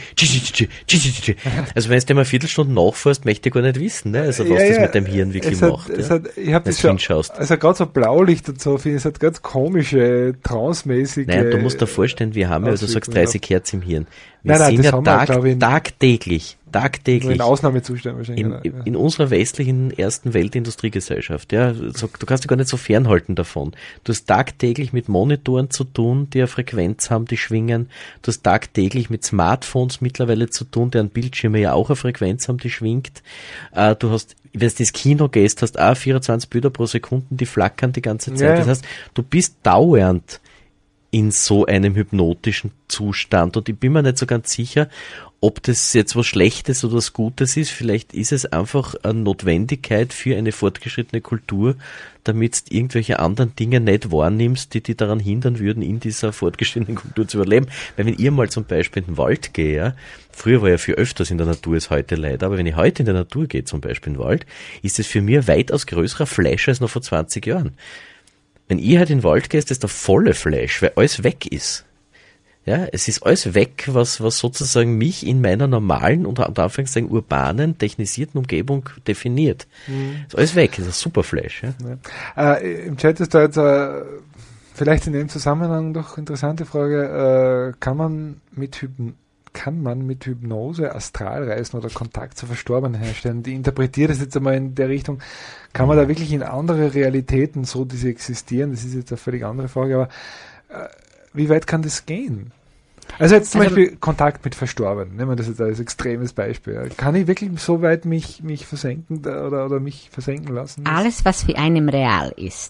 also wenn du mal eine Viertelstunde nachfährst, möchte ich gar nicht wissen, ne? Also was das mit dem Hirn wirklich macht.
Ich habe das schon, also gerade so Blaulicht und so, es hat ganz komische, trancemäßige...
Naja, du musst dir vorstellen, wir haben ja, also du sagst 30 Hertz im Hirn. Wir sind ja tagtäglich.
Nur in Ausnahmezustand wahrscheinlich.
In unserer westlichen ersten Weltindustriegesellschaft, ja, so, du kannst dich gar nicht so fernhalten davon. Du hast tagtäglich mit Monitoren zu tun, die eine Frequenz haben, die schwingen. Du hast tagtäglich mit Smartphones mittlerweile zu tun, deren Bildschirme ja auch eine Frequenz haben, die schwingt. Du hast, wenn du ins Kino gehst, hast auch 24 Bilder pro Sekunde, die flackern die ganze Zeit. Ja. Das heißt, du bist dauernd in so einem hypnotischen Zustand und ich bin mir nicht so ganz sicher, ob das jetzt was Schlechtes oder was Gutes ist. Vielleicht ist es einfach eine Notwendigkeit für eine fortgeschrittene Kultur, damit du irgendwelche anderen Dinge nicht wahrnimmst, die daran hindern würden, in dieser fortgeschrittenen Kultur zu überleben. Weil wenn ich mal zum Beispiel in den Wald gehe, ja, früher war ja viel öfters in der Natur als heute leider, aber wenn ich heute in der Natur gehe, zum Beispiel in den Wald, ist es für mich ein weitaus größerer Flash als noch vor 20 Jahren. Wenn ich halt in den Wald gehe, ist das der volle Flash, weil alles weg ist. Ja, es ist alles weg, was sozusagen mich in meiner normalen, unter Anführungszeichen urbanen, technisierten Umgebung definiert. Ist alles weg, das ist ein super Flash. Ja.
Im Chat ist da jetzt vielleicht in dem Zusammenhang doch interessante Frage, kann man mit kann man mit Hypnose Astralreisen oder Kontakt zu Verstorbenen herstellen? Ich interpretiere das jetzt einmal in der Richtung, kann man da wirklich in andere Realitäten, so die sie existieren, das ist jetzt eine völlig andere Frage, aber wie weit kann das gehen? Also jetzt zum Beispiel Kontakt mit Verstorbenen, nehmen wir das jetzt als extremes Beispiel. Kann ich wirklich so weit mich versenken oder mich versenken lassen?
Alles, was für einen real ist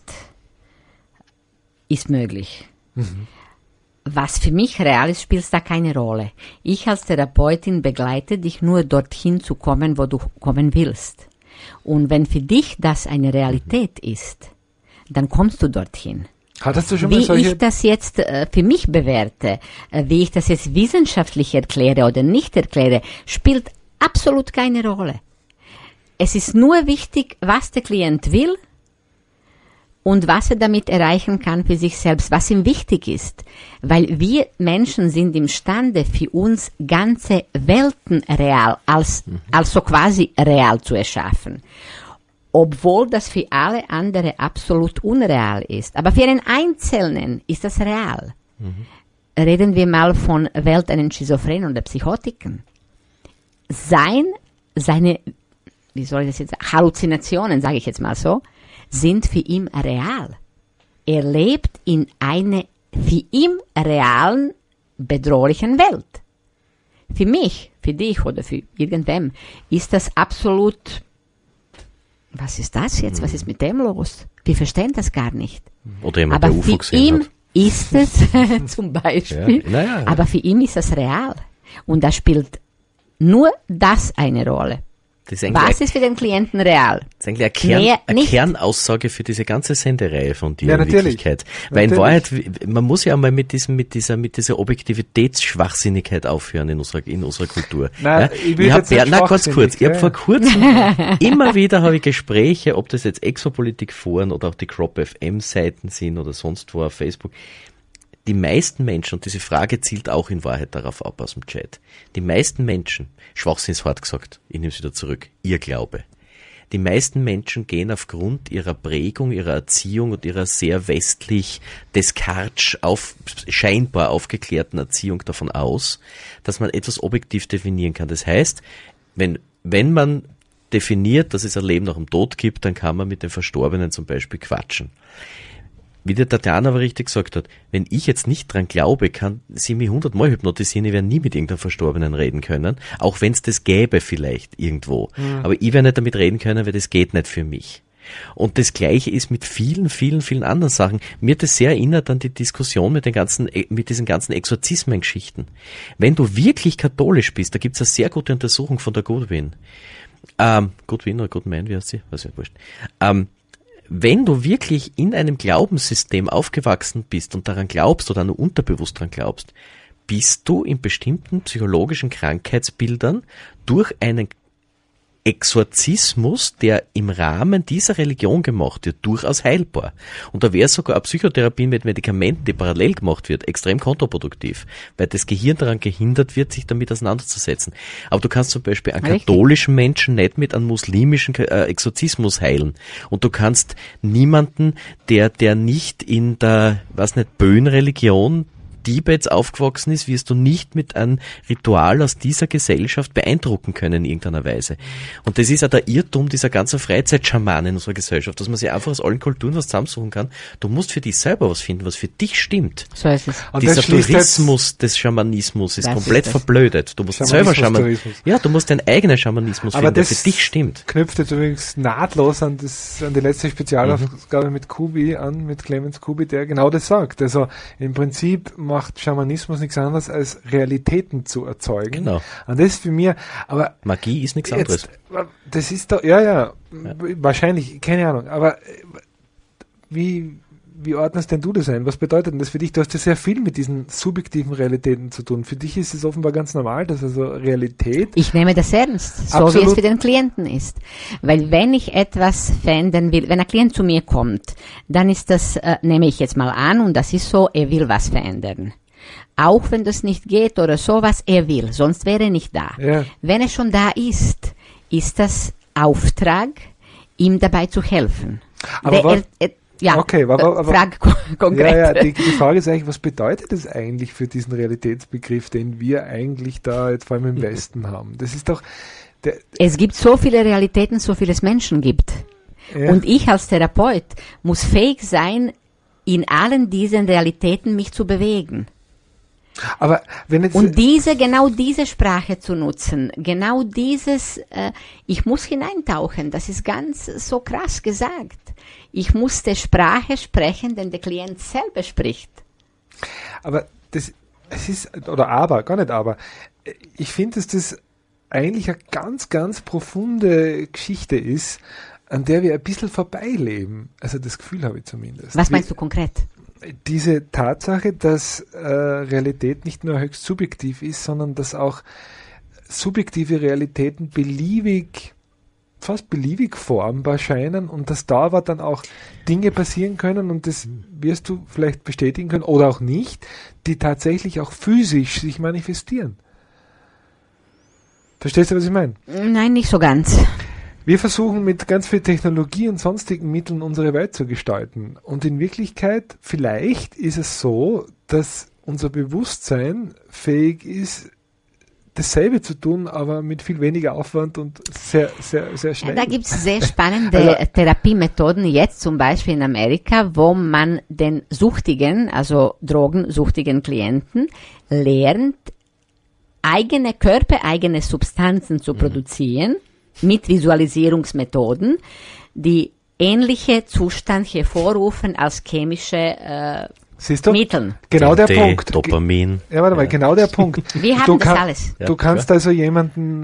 möglich. Mhm. Was für mich real ist, spielt da keine Rolle. Ich als Therapeutin begleite dich nur dorthin zu kommen, wo du kommen willst. Und wenn für dich das eine Realität ist, dann kommst du dorthin.
Hattest du schon mal
wie ich das jetzt für mich bewerte, wie ich das jetzt wissenschaftlich erkläre oder nicht erkläre, spielt absolut keine Rolle. Es ist nur wichtig, was der Klient will und was er damit erreichen kann für sich selbst, was ihm wichtig ist. Weil wir Menschen sind imstande, für uns ganze Welten real, also quasi real zu erschaffen. Obwohl das für alle andere absolut unreal ist. Aber für einen Einzelnen ist das real. Mhm. Reden wir mal von Welt einen Schizophrenen oder Psychotiken. Seine, wie soll ich das jetzt sagen, Halluzinationen, sage ich jetzt mal so, sind für ihn real. Er lebt in einer für ihn realen, bedrohlichen Welt. Für mich, für dich oder für irgendwem ist das absolut... Was ist das jetzt? Was ist mit dem los? Wir verstehen das gar nicht.
Oder jemand, der UFO gesehen hat.
Für ihn ist es zum Beispiel, ja. Aber für ihn ist das real. Und da spielt nur das eine Rolle. Was ist für den Klienten real?
Das ist eigentlich eine Kernaussage für diese ganze Sendereihe von dir in Wirklichkeit. Weil in Wahrheit, man muss ja einmal mit dieser Objektivitätsschwachsinnigkeit aufhören in unserer Kultur.
Nein,
ganz kurz. Ich habe vor kurzem immer wieder habe ich Gespräche, ob das jetzt Exopolitik-Foren oder auch die Crop FM-Seiten sind oder sonst wo auf Facebook. Die meisten Menschen, und diese Frage zielt auch in Wahrheit darauf ab aus dem Chat, die meisten Menschen, Schwachsinn ist hart gesagt, ich nehme es wieder zurück, ihr Glaube. Die meisten Menschen gehen aufgrund ihrer Prägung, ihrer Erziehung und ihrer sehr westlich Descartes scheinbar aufgeklärten Erziehung davon aus, dass man etwas objektiv definieren kann. Das heißt, wenn man definiert, dass es ein Leben nach dem Tod gibt, dann kann man mit den Verstorbenen zum Beispiel quatschen. Wie der Tatjana aber richtig gesagt hat, wenn ich jetzt nicht dran glaube, kann sie mich 100-mal hypnotisieren, ich werde nie mit irgendeinem Verstorbenen reden können, auch wenn es das gäbe vielleicht irgendwo. Mhm. Aber ich werde nicht damit reden können, weil das geht nicht für mich. Und das Gleiche ist mit vielen, vielen, vielen anderen Sachen. Mir hat das sehr erinnert an die Diskussion mit diesen ganzen Exorzismen-Geschichten. Wenn du wirklich katholisch bist, da gibt es eine sehr gute Untersuchung von der Goodwin. Goodwin oder Goodman, wie heißt sie? Weiß ich, wurscht. Wenn du wirklich in einem Glaubenssystem aufgewachsen bist und daran glaubst oder nur unterbewusst daran glaubst, bist du in bestimmten psychologischen Krankheitsbildern durch einen Exorzismus, der im Rahmen dieser Religion gemacht wird, durchaus heilbar. Und da wäre sogar eine Psychotherapie mit Medikamenten, die parallel gemacht wird, extrem kontraproduktiv, weil das Gehirn daran gehindert wird, sich damit auseinanderzusetzen. Aber du kannst zum Beispiel einen katholischen Menschen nicht mit einem muslimischen Exorzismus heilen. Und du kannst niemanden, der nicht in der, Böen-Religion Tibets aufgewachsen ist, wirst du nicht mit einem Ritual aus dieser Gesellschaft beeindrucken können in irgendeiner Weise. Und das ist ja der Irrtum dieser ganzen Freizeitschamanen in unserer Gesellschaft, dass man sich einfach aus allen Kulturen was zusammensuchen kann. Du musst für dich selber was finden, was für dich stimmt.
So ist es.
Und dieser Tourismus des Schamanismus ist komplett verblödet. Du musst selber du musst deinen eigenen Schamanismus finden, der für dich stimmt.
Knüpft jetzt übrigens nahtlos an die letzte Spezialaufgabe mit Clemens Kubi, der genau das sagt. Also im Prinzip macht Schamanismus nichts anderes als Realitäten zu erzeugen. Genau. Und das ist für mich, aber
Magie ist nichts anderes.
Das ist doch, wahrscheinlich, keine Ahnung, aber wie ordnest denn du das ein? Was bedeutet denn das für dich? Du hast ja sehr viel mit diesen subjektiven Realitäten zu tun. Für dich ist es offenbar ganz normal, dass also Realität...
Ich nehme das ernst, so wie es für den Klienten ist. Weil wenn ich etwas verändern will, wenn ein Klient zu mir kommt, dann ist das, nehme ich jetzt mal an, und das ist so, er will was verändern. Auch wenn das nicht geht oder sowas, er will, sonst wäre er nicht da. Ja. Wenn er schon da ist das Auftrag, ihm dabei zu helfen.
Aber
Ja,
okay, aber
Frage konkret.
Ja, die Frage ist eigentlich, was bedeutet das eigentlich für diesen Realitätsbegriff, den wir eigentlich da jetzt vor allem im Westen haben? Das ist doch...
Es gibt so viele Realitäten, so viel es Menschen gibt. Ja. Und ich als Therapeut muss fähig sein, in allen diesen Realitäten mich zu bewegen.
Aber wenn jetzt
und genau diese Sprache zu nutzen, genau dieses, ich muss hineintauchen, das ist ganz so krass gesagt. Ich muss die Sprache sprechen, denn der Klient selber spricht.
Aber ich finde, dass das eigentlich eine ganz, ganz profunde Geschichte ist, an der wir ein bisschen vorbeileben. Also das Gefühl habe ich zumindest.
Was meinst du konkret?
Diese Tatsache, dass Realität nicht nur höchst subjektiv ist, sondern dass auch subjektive Realitäten fast beliebig formbar scheinen und dass da aber dann auch Dinge passieren können, und das wirst du vielleicht bestätigen können oder auch nicht, die tatsächlich auch physisch sich manifestieren. Verstehst du, was ich meine?
Nein, nicht so ganz.
Wir versuchen mit ganz viel Technologie und sonstigen Mitteln unsere Welt zu gestalten. Und in Wirklichkeit, vielleicht ist es so, dass unser Bewusstsein fähig ist, dasselbe zu tun, aber mit viel weniger Aufwand und sehr, sehr, sehr schnell.
Da gibt es sehr spannende Therapiemethoden, jetzt zum Beispiel in Amerika, wo man den suchtigen, also drogensuchtigen Klienten lernt, eigene Substanzen zu produzieren, mit Visualisierungsmethoden, die ähnliche Zustände hervorrufen als chemische Mittel.
Genau der Punkt.
Dopamin.
Ja, warte mal, genau der Punkt.
Wir haben das alles.
Du kannst also jemanden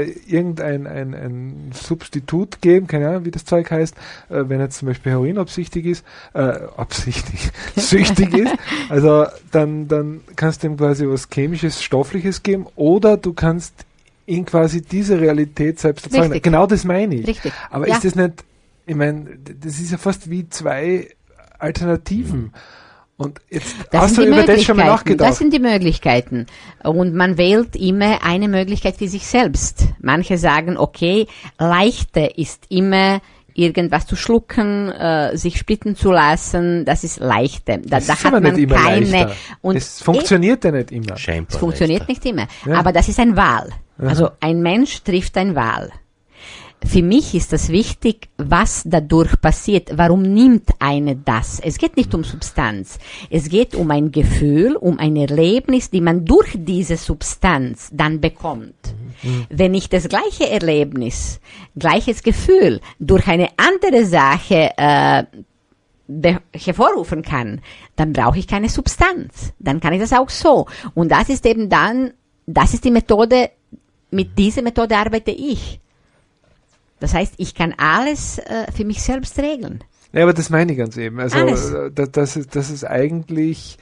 ein Substitut geben, keine Ahnung, wie das Zeug heißt, wenn er zum Beispiel heroinabsichtig ist, süchtig ist, also dann kannst du ihm quasi was Chemisches, Stoffliches geben, oder du kannst ihn quasi diese Realität selbst erzeugen.
Richtig.
Genau das meine ich.
Richtig.
Aber ist das nicht, ich meine, das ist ja fast wie zwei Alternativen. Und jetzt hast du über das schon mal nachgedacht?
Das sind die Möglichkeiten. Und man wählt immer eine Möglichkeit für sich selbst. Manche sagen, okay, leichter ist immer irgendwas zu schlucken, sich splitten zu lassen, das ist leichter. Da hat man nicht immer keine
leichter. Und es funktioniert ja nicht immer.
Es funktioniert nicht immer. Ja. Aber das ist eine Wahl. Also ein Mensch trifft eine Wahl. Für mich ist das wichtig, was dadurch passiert. Warum nimmt eine das? Es geht nicht um Substanz. Es geht um ein Gefühl, um ein Erlebnis, die man durch diese Substanz dann bekommt. Wenn ich das gleiche Erlebnis, gleiches Gefühl durch eine andere Sache hervorrufen kann, dann brauche ich keine Substanz. Dann kann ich das auch so. Und das ist eben dann, das ist die Methode, mit dieser Methode arbeite ich. Das heißt, ich kann alles für mich selbst regeln.
Ja, aber das meine ich ganz eben. Also, das ist eigentlich,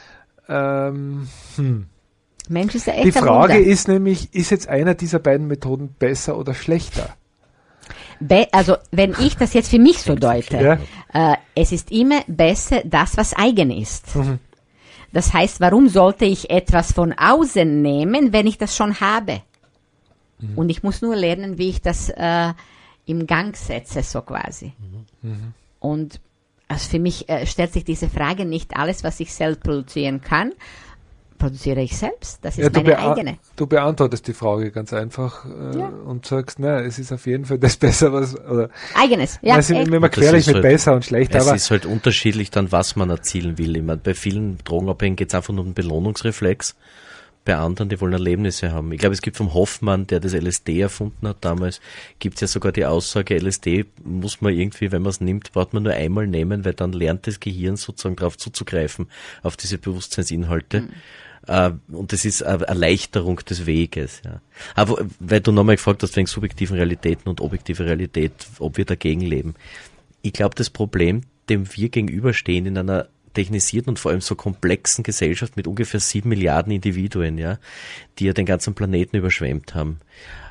Mensch ist ja echt
die Frage ist nämlich, ist jetzt einer dieser beiden Methoden besser oder schlechter?
Also, wenn ich das jetzt für mich so deute, es ist immer besser das, was eigen ist. Mhm. Das heißt, warum sollte ich etwas von außen nehmen, wenn ich das schon habe? Und ich muss nur lernen, wie ich das im Gang setze, so quasi. Und also für mich stellt sich diese Frage, nicht alles, was ich selbst produzieren kann, produziere ich selbst. Das ist meine eigene.
Du beantwortest die Frage ganz einfach und sagst, es ist auf jeden Fall das besser, was... Oder,
eigenes, ja.
Es ist immer gefährlich mit besser und schlecht.
Es ist halt unterschiedlich dann, was man erzielen will. Ich meine, bei vielen Drogenabhängigen geht es einfach nur um den Belohnungsreflex. Bei anderen, die wollen Erlebnisse haben. Ich glaube, es gibt vom Hoffmann, der das LSD erfunden hat damals, gibt es ja sogar die Aussage, LSD muss man irgendwie, wenn man es nimmt, braucht man nur einmal nehmen, weil dann lernt das Gehirn sozusagen darauf zuzugreifen, auf diese Bewusstseinsinhalte. Und das ist eine Erleichterung des Weges. Ja. Aber weil du nochmal gefragt hast, wegen subjektiven Realitäten und objektive Realität, ob wir dagegen leben. Ich glaube, das Problem, dem wir gegenüberstehen in einer technisierten und vor allem so komplexen Gesellschaft mit ungefähr 7 Milliarden Individuen, die ja den ganzen Planeten überschwemmt haben.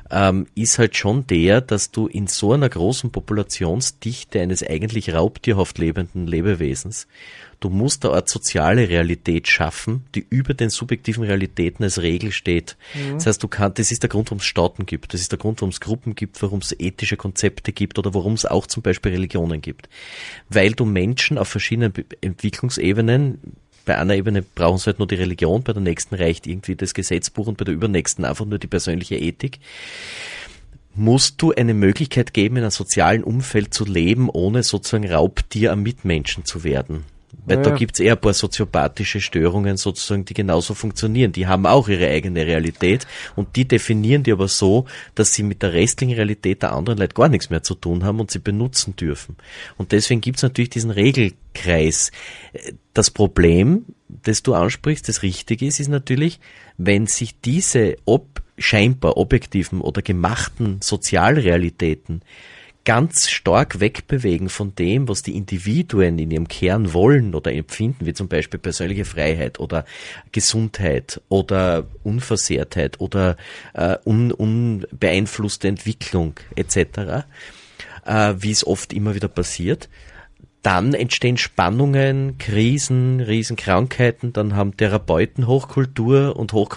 ist halt schon der, dass du in so einer großen Populationsdichte eines eigentlich raubtierhaft lebenden Lebewesens, du musst eine Art soziale Realität schaffen, die über den subjektiven Realitäten als Regel steht. Das heißt, das ist der Grund, warum es Staaten gibt, das ist der Grund, warum es Gruppen gibt, warum es ethische Konzepte gibt oder warum es auch zum Beispiel Religionen gibt. Weil du Menschen auf verschiedenen Entwicklungsebenen, bei einer Ebene brauchen sie halt nur die Religion, bei der nächsten reicht irgendwie das Gesetzbuch und bei der übernächsten einfach nur die persönliche Ethik, musst du eine Möglichkeit geben, in einem sozialen Umfeld zu leben, ohne sozusagen Raubtier am Mitmenschen zu werden. Weil da gibt's eher ein paar soziopathische Störungen sozusagen, die genauso funktionieren. Die haben auch ihre eigene Realität und die definieren die aber so, dass sie mit der restlichen Realität der anderen Leute gar nichts mehr zu tun haben und sie benutzen dürfen. Und deswegen gibt's natürlich diesen Regelkreis. Das Problem, das du ansprichst, das richtig ist natürlich, wenn sich diese scheinbar objektiven oder gemachten Sozialrealitäten ganz stark wegbewegen von dem, was die Individuen in ihrem Kern wollen oder empfinden, wie zum Beispiel persönliche Freiheit oder Gesundheit oder Unversehrtheit oder unbeeinflusste Entwicklung etc., wie es oft immer wieder passiert. Dann entstehen Spannungen, Krisen, Riesenkrankheiten, dann haben Therapeuten Hochkonjunktur,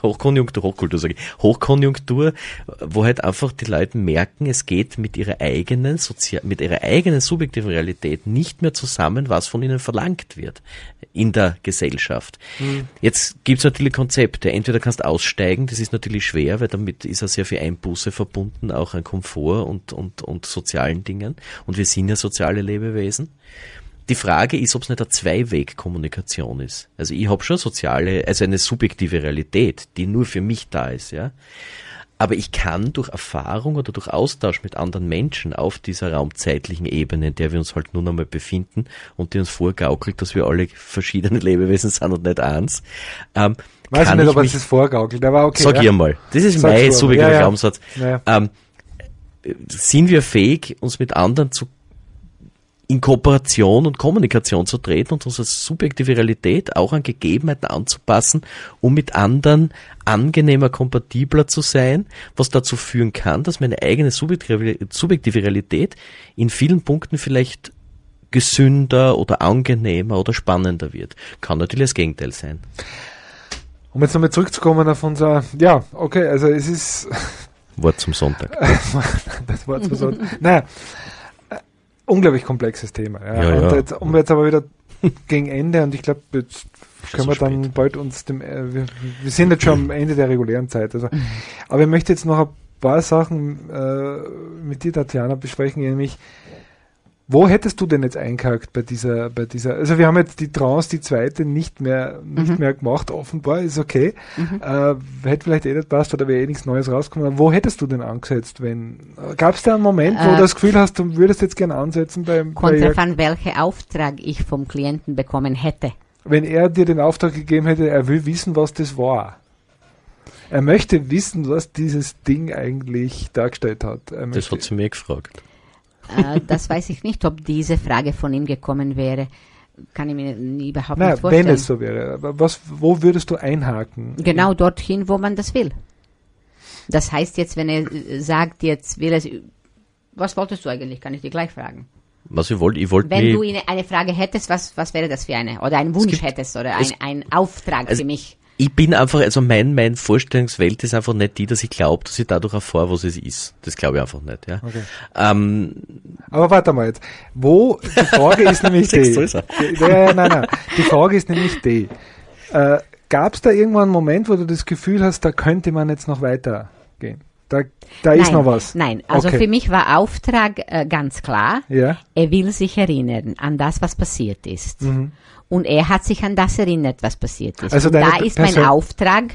wo halt einfach die Leute merken, es geht mit ihrer eigenen subjektiven Realität nicht mehr zusammen, was von ihnen verlangt wird in der Gesellschaft. Jetzt gibt's natürlich Konzepte. Entweder kannst du aussteigen, das ist natürlich schwer, weil damit ist ja sehr viel Einbuße verbunden, auch an Komfort und sozialen Dingen. Und wir sind ja soziale Lebewesen. Die Frage ist, ob es nicht eine Zwei-Weg-Kommunikation ist. Also ich habe schon eine subjektive Realität, die nur für mich da ist, ja. Aber ich kann durch Erfahrung oder durch Austausch mit anderen Menschen auf dieser raumzeitlichen Ebene, in der wir uns halt nun einmal befinden und die uns vorgaukelt, dass wir alle verschiedene Lebewesen sind und nicht eins.
Weiß ich nicht, ob es das vorgaukelt, aber okay.
Sag ich einmal. Das ist mein subjektiver Glaubenssatz. Ja. Sind wir fähig, uns mit anderen in Kooperation und Kommunikation zu treten und unsere subjektive Realität auch an Gegebenheiten anzupassen, um mit anderen angenehmer, kompatibler zu sein, was dazu führen kann, dass meine eigene subjektive Realität in vielen Punkten vielleicht gesünder oder angenehmer oder spannender wird. Kann natürlich das Gegenteil sein.
Um jetzt nochmal zurückzukommen auf unser, also es ist...
Wort zum Sonntag.
Das Wort zum Sonntag. Naja, unglaublich komplexes Thema. Ja. Und jetzt, jetzt aber wieder gegen Ende, und ich glaube, jetzt können wir dann spät bald uns wir sind jetzt schon am Ende der regulären Zeit. Also, aber ich möchte jetzt noch ein paar Sachen mit dir, Tatjana, besprechen, nämlich, wo hättest du denn jetzt eingehakt bei dieser, also wir haben jetzt die Trance, die zweite, nicht mehr gemacht, offenbar, ist okay. Hätte vielleicht nicht passt, oder wäre nichts Neues rausgekommen. Wo hättest du denn angesetzt, gab es da einen Moment, wo du das Gefühl hast, du würdest jetzt gerne ansetzen
kommt drauf an, welchen Auftrag ich vom Klienten bekommen hätte.
Wenn er dir den Auftrag gegeben hätte, er will wissen, was das war. Er möchte wissen, was dieses Ding eigentlich dargestellt hat.
Das hat sie mir gefragt.
Das weiß ich nicht, ob diese Frage von ihm gekommen wäre. Kann ich mir überhaupt nicht vorstellen.
Wenn es so wäre. Wo würdest du einhaken?
Genau dorthin, wo man das will. Das heißt jetzt, wenn er sagt, jetzt will es... Was wolltest du eigentlich? Kann ich dir gleich fragen.
Was ich wollte
wenn du eine Frage hättest, was wäre das für eine? Oder einen Wunsch hättest oder ein Auftrag für mich?
Ich bin einfach, also mein Vorstellungswelt ist einfach nicht die, dass ich glaube, dass ich dadurch erfahre, was es ist. Das glaube ich einfach nicht, ja.
Okay. Aber warte mal jetzt. Die Frage ist nämlich die. Nein. Die Frage ist nämlich die. Gab es da irgendwann einen Moment, wo du das Gefühl hast, da könnte man jetzt noch weitergehen? Da ist noch was.
Nein, also für mich war Auftrag ganz klar.
Ja.
Er will sich erinnern an das, was passiert ist. Und er hat sich an das erinnert, was passiert ist.
Also
und da ist mein Auftrag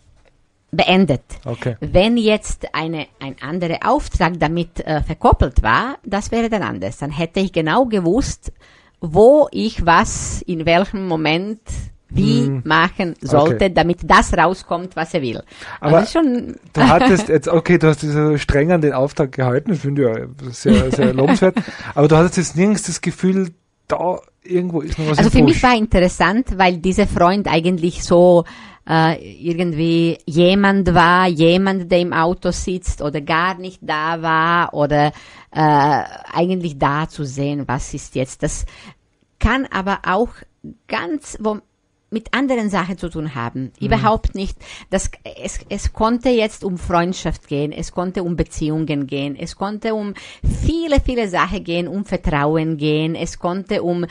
beendet.
Okay.
Wenn jetzt ein anderer Auftrag damit verkoppelt war, das wäre dann anders. Dann hätte ich genau gewusst, wo ich was, in welchem Moment, wie machen sollte, damit das rauskommt, was er will.
Aber
also schon
du hattest jetzt, du hast so streng an den Auftrag gehalten, das finde ich ja sehr, sehr lobenswert, aber du hattest jetzt nirgends das Gefühl, da irgendwo ist noch was
Also
im
für mich
Busch.
war interessant, weil dieser Freund eigentlich so irgendwie jemand war, jemand, der im Auto sitzt oder gar nicht da war oder eigentlich da zu sehen, was ist jetzt. Das kann aber auch ganz mit anderen Sachen zu tun haben. Überhaupt nicht. Es konnte jetzt um Freundschaft gehen, es konnte um Beziehungen gehen, es konnte um viele, viele Sachen gehen, um Vertrauen gehen, es konnte um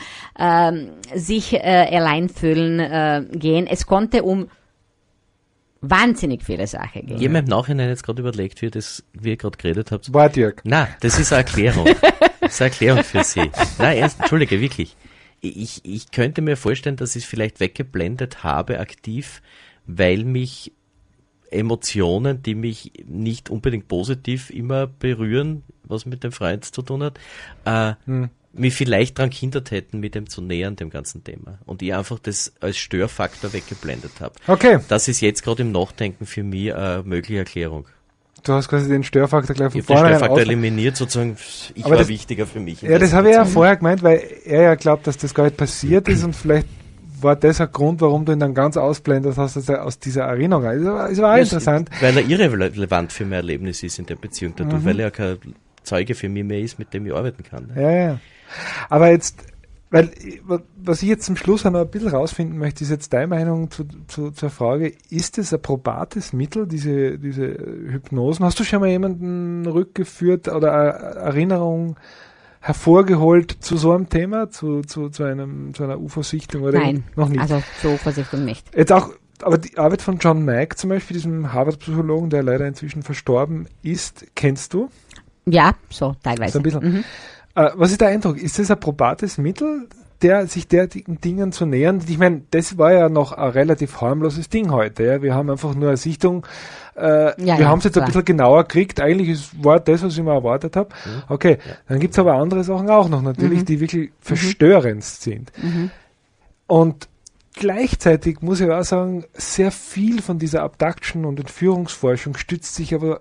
sich allein fühlen gehen, es konnte um wahnsinnig viele Sachen gehen.
Ich habe mir im Nachhinein jetzt gerade überlegt, wie ihr gerade geredet habt.
War Dirk.
Nein, das ist eine Erklärung. Das ist eine Erklärung für Sie. Nein, ernst, entschuldige, wirklich. Ich könnte mir vorstellen, dass ich es vielleicht weggeblendet habe, aktiv, weil mich Emotionen, die mich nicht unbedingt positiv immer berühren, was mit dem Freund zu tun hat, mich vielleicht daran gehindert hätten, mit dem zu nähern, dem ganzen Thema. Und ich einfach das als Störfaktor weggeblendet habe.
Okay.
Das ist jetzt gerade im Nachdenken für mich eine mögliche Erklärung.
Du hast quasi den Störfaktor gleich von
Ich habe den
vornherein
Störfaktor eliminiert, sozusagen, ich
Aber
war
das-
wichtiger für mich.
Ja, das habe ich ja vorher gemeint, weil er ja glaubt, dass das gar nicht passiert ist und vielleicht war das ein Grund, warum du ihn dann ganz ausblendet hast aus dieser Erinnerung. Es war auch interessant.
Weil er irrelevant für mein Erlebnis ist in der Beziehung dadurch, weil er kein Zeuge für mich mehr ist, mit dem ich arbeiten kann.
Ja. Aber jetzt, weil, was ich jetzt zum Schluss auch noch ein bisschen rausfinden möchte, ist jetzt deine Meinung zur Frage, ist es ein probates Mittel, diese Hypnosen? Hast du schon mal jemanden rückgeführt oder eine Erinnerung hervorgeholt zu so einem Thema, zu einer UFO-Sichtung oder
Nein,
noch nicht?
also zur Versichtung nicht.
Jetzt auch, aber die Arbeit von John Mack zum Beispiel, diesem Harvard-Psychologen, der leider inzwischen verstorben ist, kennst du?
Ja, so teilweise.
So ein bisschen. Was ist der Eindruck? Ist das ein probates Mittel, sich derartigen Dingen zu nähern? Ich meine, das war ja noch ein relativ harmloses Ding heute. Ja? Wir haben einfach nur eine Sichtung. Wir haben es jetzt ein bisschen genauer gekriegt. Eigentlich war das, was ich mir erwartet habe. Okay, dann gibt es aber andere Sachen auch noch natürlich, die wirklich verstörend sind. Und gleichzeitig muss ich auch sagen, sehr viel von dieser Abduction- und Entführungsforschung stützt sich aber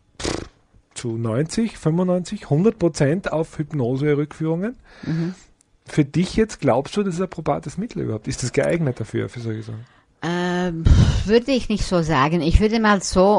zu 90, 95, 100% auf Hypnose-Rückführungen. Für dich jetzt, glaubst du, das ist ein probates Mittel überhaupt? Ist das geeignet dafür, für solche Sachen?
Würde ich nicht so sagen. Ich würde mal so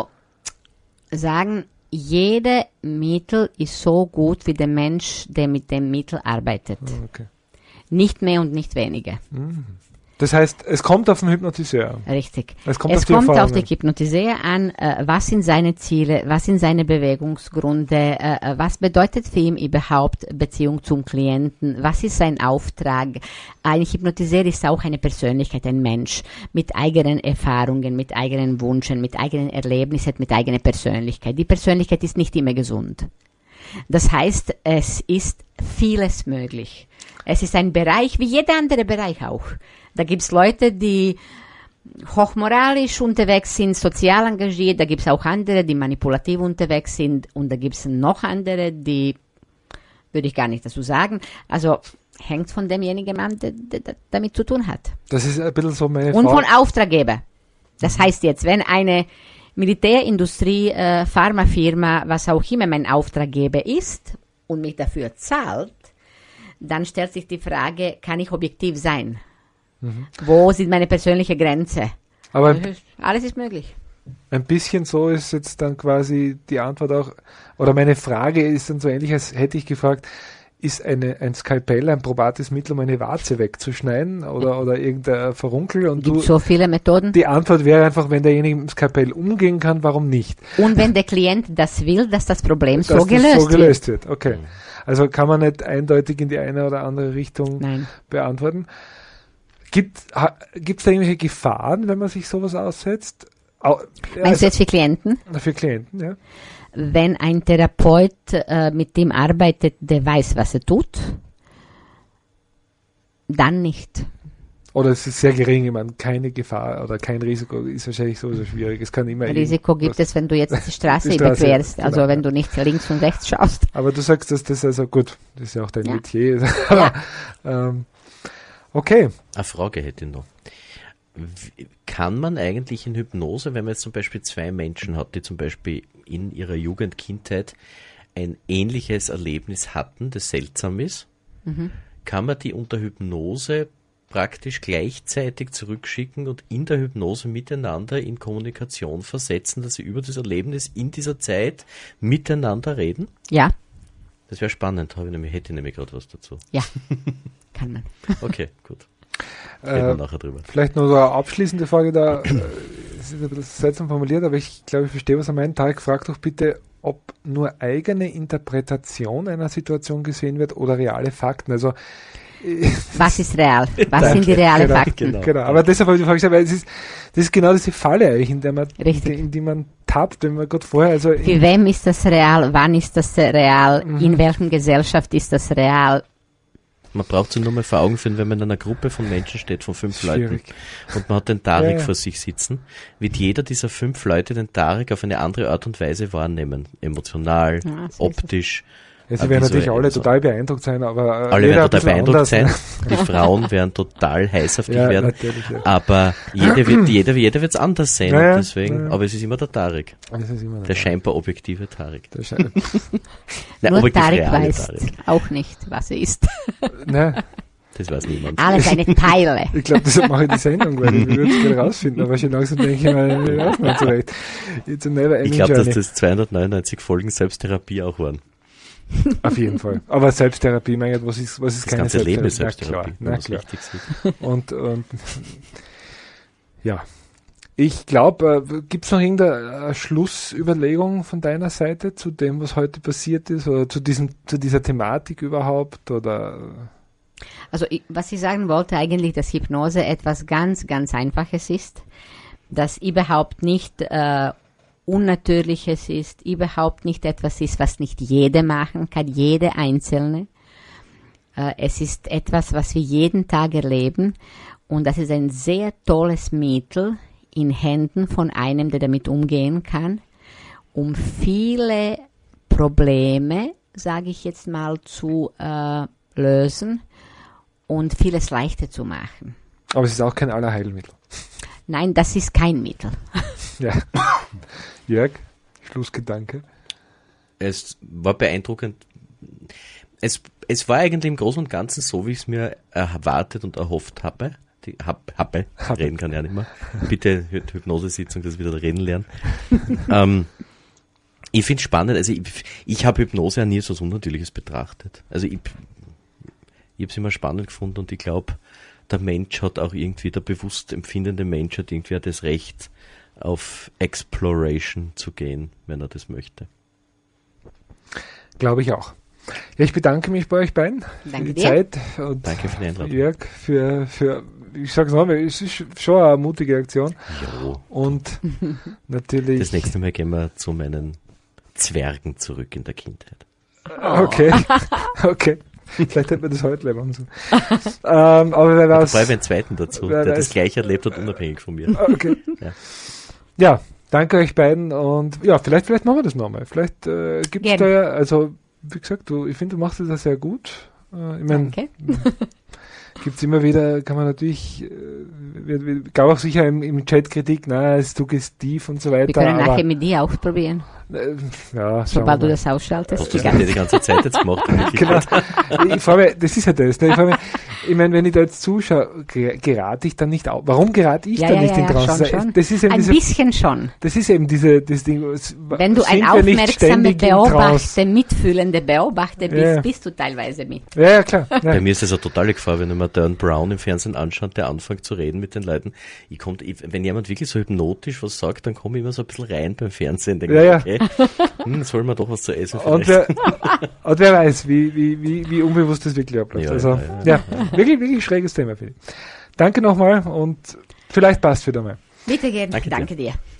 sagen, jede Mittel ist so gut wie der Mensch, der mit dem Mittel arbeitet.
Okay.
Nicht mehr und nicht weniger.
Das heißt, es kommt auf den Hypnotiseur an.
Richtig.
Es kommt
Es
auf die
kommt auf
Erfahrungen.
den Hypnotiseur an, was sind seine Ziele, was sind seine Bewegungsgründe, was bedeutet für ihn überhaupt Beziehung zum Klienten, was ist sein Auftrag. Ein Hypnotiseur ist auch eine Persönlichkeit, ein Mensch mit eigenen Erfahrungen, mit eigenen Wünschen, mit eigenen Erlebnissen, mit eigener Persönlichkeit. Die Persönlichkeit ist nicht immer gesund. Das heißt, es ist vieles möglich. Es ist ein Bereich, wie jeder andere Bereich auch. Da gibt's Leute, die hochmoralisch unterwegs sind, sozial engagiert. Da gibt's auch andere, die manipulativ unterwegs sind. Und da gibt's noch andere, die, würde ich gar nicht dazu sagen. Also hängt von demjenigen an, der damit zu tun hat.
Das ist ein bisschen so meine
Und von
Frage.
Auftraggeber. Das heißt jetzt, wenn eine Militärindustrie, Pharmafirma, was auch immer mein Auftraggeber ist und mich dafür zahlt, dann stellt sich die Frage, kann ich objektiv sein? Wo sind meine persönliche Grenze?
Aber
Alles ist möglich.
ein bisschen so ist jetzt dann quasi die Antwort auch, oder meine Frage ist dann so ähnlich, als hätte ich gefragt, ist ein Skalpell ein probates Mittel, um eine Warze wegzuschneiden oder irgendein Verunkel? Und
Gibt so viele Methoden.
die Antwort wäre einfach, wenn derjenige mit dem Skalpell umgehen kann, warum nicht?
Und wenn der Klient das will, dass das Problem
Dass
so
das
gelöst
so
wird.
gelöst wird. Okay. Also kann man nicht eindeutig in die eine oder andere Richtung
Nein.
beantworten. Gibt es da irgendwelche Gefahren, wenn man sich sowas aussetzt?
Meinst du jetzt für Klienten?
Für Klienten, ja.
Wenn ein Therapeut mit dem arbeitet, der weiß, was er tut, dann nicht.
Oder es ist sehr gering, ich meine, keine Gefahr oder kein Risiko ist wahrscheinlich sowieso schwierig. Es kann immer
Risiko gibt es, wenn du jetzt die Straße
Die Straße,
überquerst, also
genau.
wenn du nicht links und rechts schaust.
Aber du sagst, dass das also gut, das ist ja auch dein
Ja.
Metier.
Ja.
Okay.
Eine Frage hätte ich noch. Kann man eigentlich in Hypnose, wenn man jetzt zum Beispiel zwei Menschen hat, die zum Beispiel in ihrer Jugend, Kindheit ein ähnliches Erlebnis hatten, das seltsam ist, kann man die unter Hypnose praktisch gleichzeitig zurückschicken und in der Hypnose miteinander in Kommunikation versetzen, dass sie über das Erlebnis in dieser Zeit miteinander reden?
Ja.
Das wäre spannend, hätte ich nämlich gerade was dazu.
Ja, kann man.
Okay, gut. Reden wir nachher drüber.
Vielleicht noch eine abschließende Frage da. Es ist ein bisschen seltsam formuliert, aber ich glaube, ich verstehe, was er meint. Tarek, frag doch bitte, ob nur eigene Interpretation einer Situation gesehen wird oder reale Fakten. Also
was ist real? Was sind die realen Fakten?
Genau. Aber deshalb habe ich die Frage gestellt, weil das ist genau diese Falle eigentlich, in die man tappt, wenn man gerade vorher, also
für wem ist das real? Wann ist das real? In welcher Gesellschaft ist das real?
Man braucht sich nur mal vor Augen führen, wenn man in einer Gruppe von Menschen steht, von 5 Leuten, und man hat den Tarek vor sich sitzen, wird jeder dieser 5 Leute den Tarek auf eine andere Art und Weise wahrnehmen. Emotional, optisch.
Ja, sie werden natürlich alle total beeindruckt sein, aber
alle werden total beeindruckt sein. Die Frauen werden total heiß auf dich werden. Ja. Aber jeder wird es anders sein.
Ja,
und deswegen, aber es ist immer der Tarek. Der scheinbar objektive Tarek.
Nur Tarek weiß auch nicht, was er ist.
Nein.
Das weiß niemand.
Alles eine Teile.
Ich glaube, deshalb mache ich die Sendung, weil ich würde es gerne rausfinden, aber schon langsam denke ich mir, ich weiß nicht so recht.
Ich glaube, dass das 299 Folgen Selbsttherapie auch waren.
Auf jeden Fall. Aber Selbsttherapie, mein Gott, was ist
das
keine
ganze Leben ist
Selbsttherapie?
Na klar.
Und ja. Ich glaube, gibt es noch irgendeine Schlussüberlegung von deiner Seite zu dem, was heute passiert ist, oder zu dieser Thematik überhaupt, oder?
Also, was ich sagen wollte eigentlich, dass Hypnose etwas ganz, ganz Einfaches ist, das überhaupt nicht Unnatürliches ist, überhaupt nicht etwas ist, was nicht jede machen kann, jede Einzelne. Es ist etwas, was wir jeden Tag erleben, und das ist ein sehr tolles Mittel in Händen von einem, der damit umgehen kann, um viele Probleme, sage ich jetzt mal, zu lösen und vieles leichter zu machen.
Aber es ist auch kein Allerheilmittel.
Nein, das ist kein Mittel.
Ja. Jörg, Schlussgedanke.
Es war beeindruckend. Es war eigentlich im Großen und Ganzen so, wie ich es mir erwartet und erhofft habe. Reden kann ja nicht mehr. Bitte Hypnosesitzung, das wieder reden lernen. Ich finde es spannend, also ich habe Hypnose ja nie als was Unnatürliches betrachtet. Also ich habe es immer spannend gefunden, und ich glaube, der Mensch hat auch irgendwie, der bewusst empfindende Mensch hat irgendwie das Recht, auf Exploration zu gehen, wenn er das möchte.
Glaube ich auch. Ja, ich bedanke mich bei euch beiden für die Zeit. Und
danke für die Einladung.
Jörg, für ich sag's nochmal, es ist schon eine mutige Aktion.
Jo.
Und natürlich...
Das nächste Mal gehen wir zu meinen Zwergen zurück in der Kindheit.
Okay. Vielleicht hätte man das heute lernen sollen. Aber wer weiß...
Ich einen zweiten dazu, der das Gleiche erlebt hat, unabhängig von mir.
Okay. Ja, danke euch beiden, und ja, vielleicht machen wir das nochmal. Vielleicht gibt es da ja, also wie gesagt, ich finde, du machst das ja sehr gut.
Danke.
Gibt es immer wieder, kann man natürlich, gab auch sicher im Chat Kritik, es ist zu gestief und so weiter.
Wir können nachher mit dir ausprobieren.
Ja,
sobald du das ausschaltest.
Hast du das die ganze Zeit jetzt gemacht?
Genau. Ich frage mich, das ist ja das. Ne? Ich meine, wenn ich da jetzt zuschaue, gerate ich dann nicht auf. Warum gerate ich dann nicht in Trance?
Schon.
Das ist eben
ein bisschen schon.
Das ist eben das Ding.
Wenn du ein aufmerksamer Beobachter, mitfühlender Beobachter bist, bist du teilweise mit.
Ja, klar. Ja.
Bei mir ist das eine totale Gefahr, wenn ich mir Dan Brown im Fernsehen anschaue, der anfängt zu reden mit den Leuten. Wenn jemand wirklich so hypnotisch was sagt, dann komme ich immer so ein bisschen rein beim Fernsehen. Denke okay, jetzt wollen wir doch was zu essen. Und wer
weiß, wie unbewusst das wirklich abläuft. Ja, wirklich schräges Thema, finde ich. Danke nochmal, und vielleicht passt wieder mal.
Bitte gerne. Danke dir.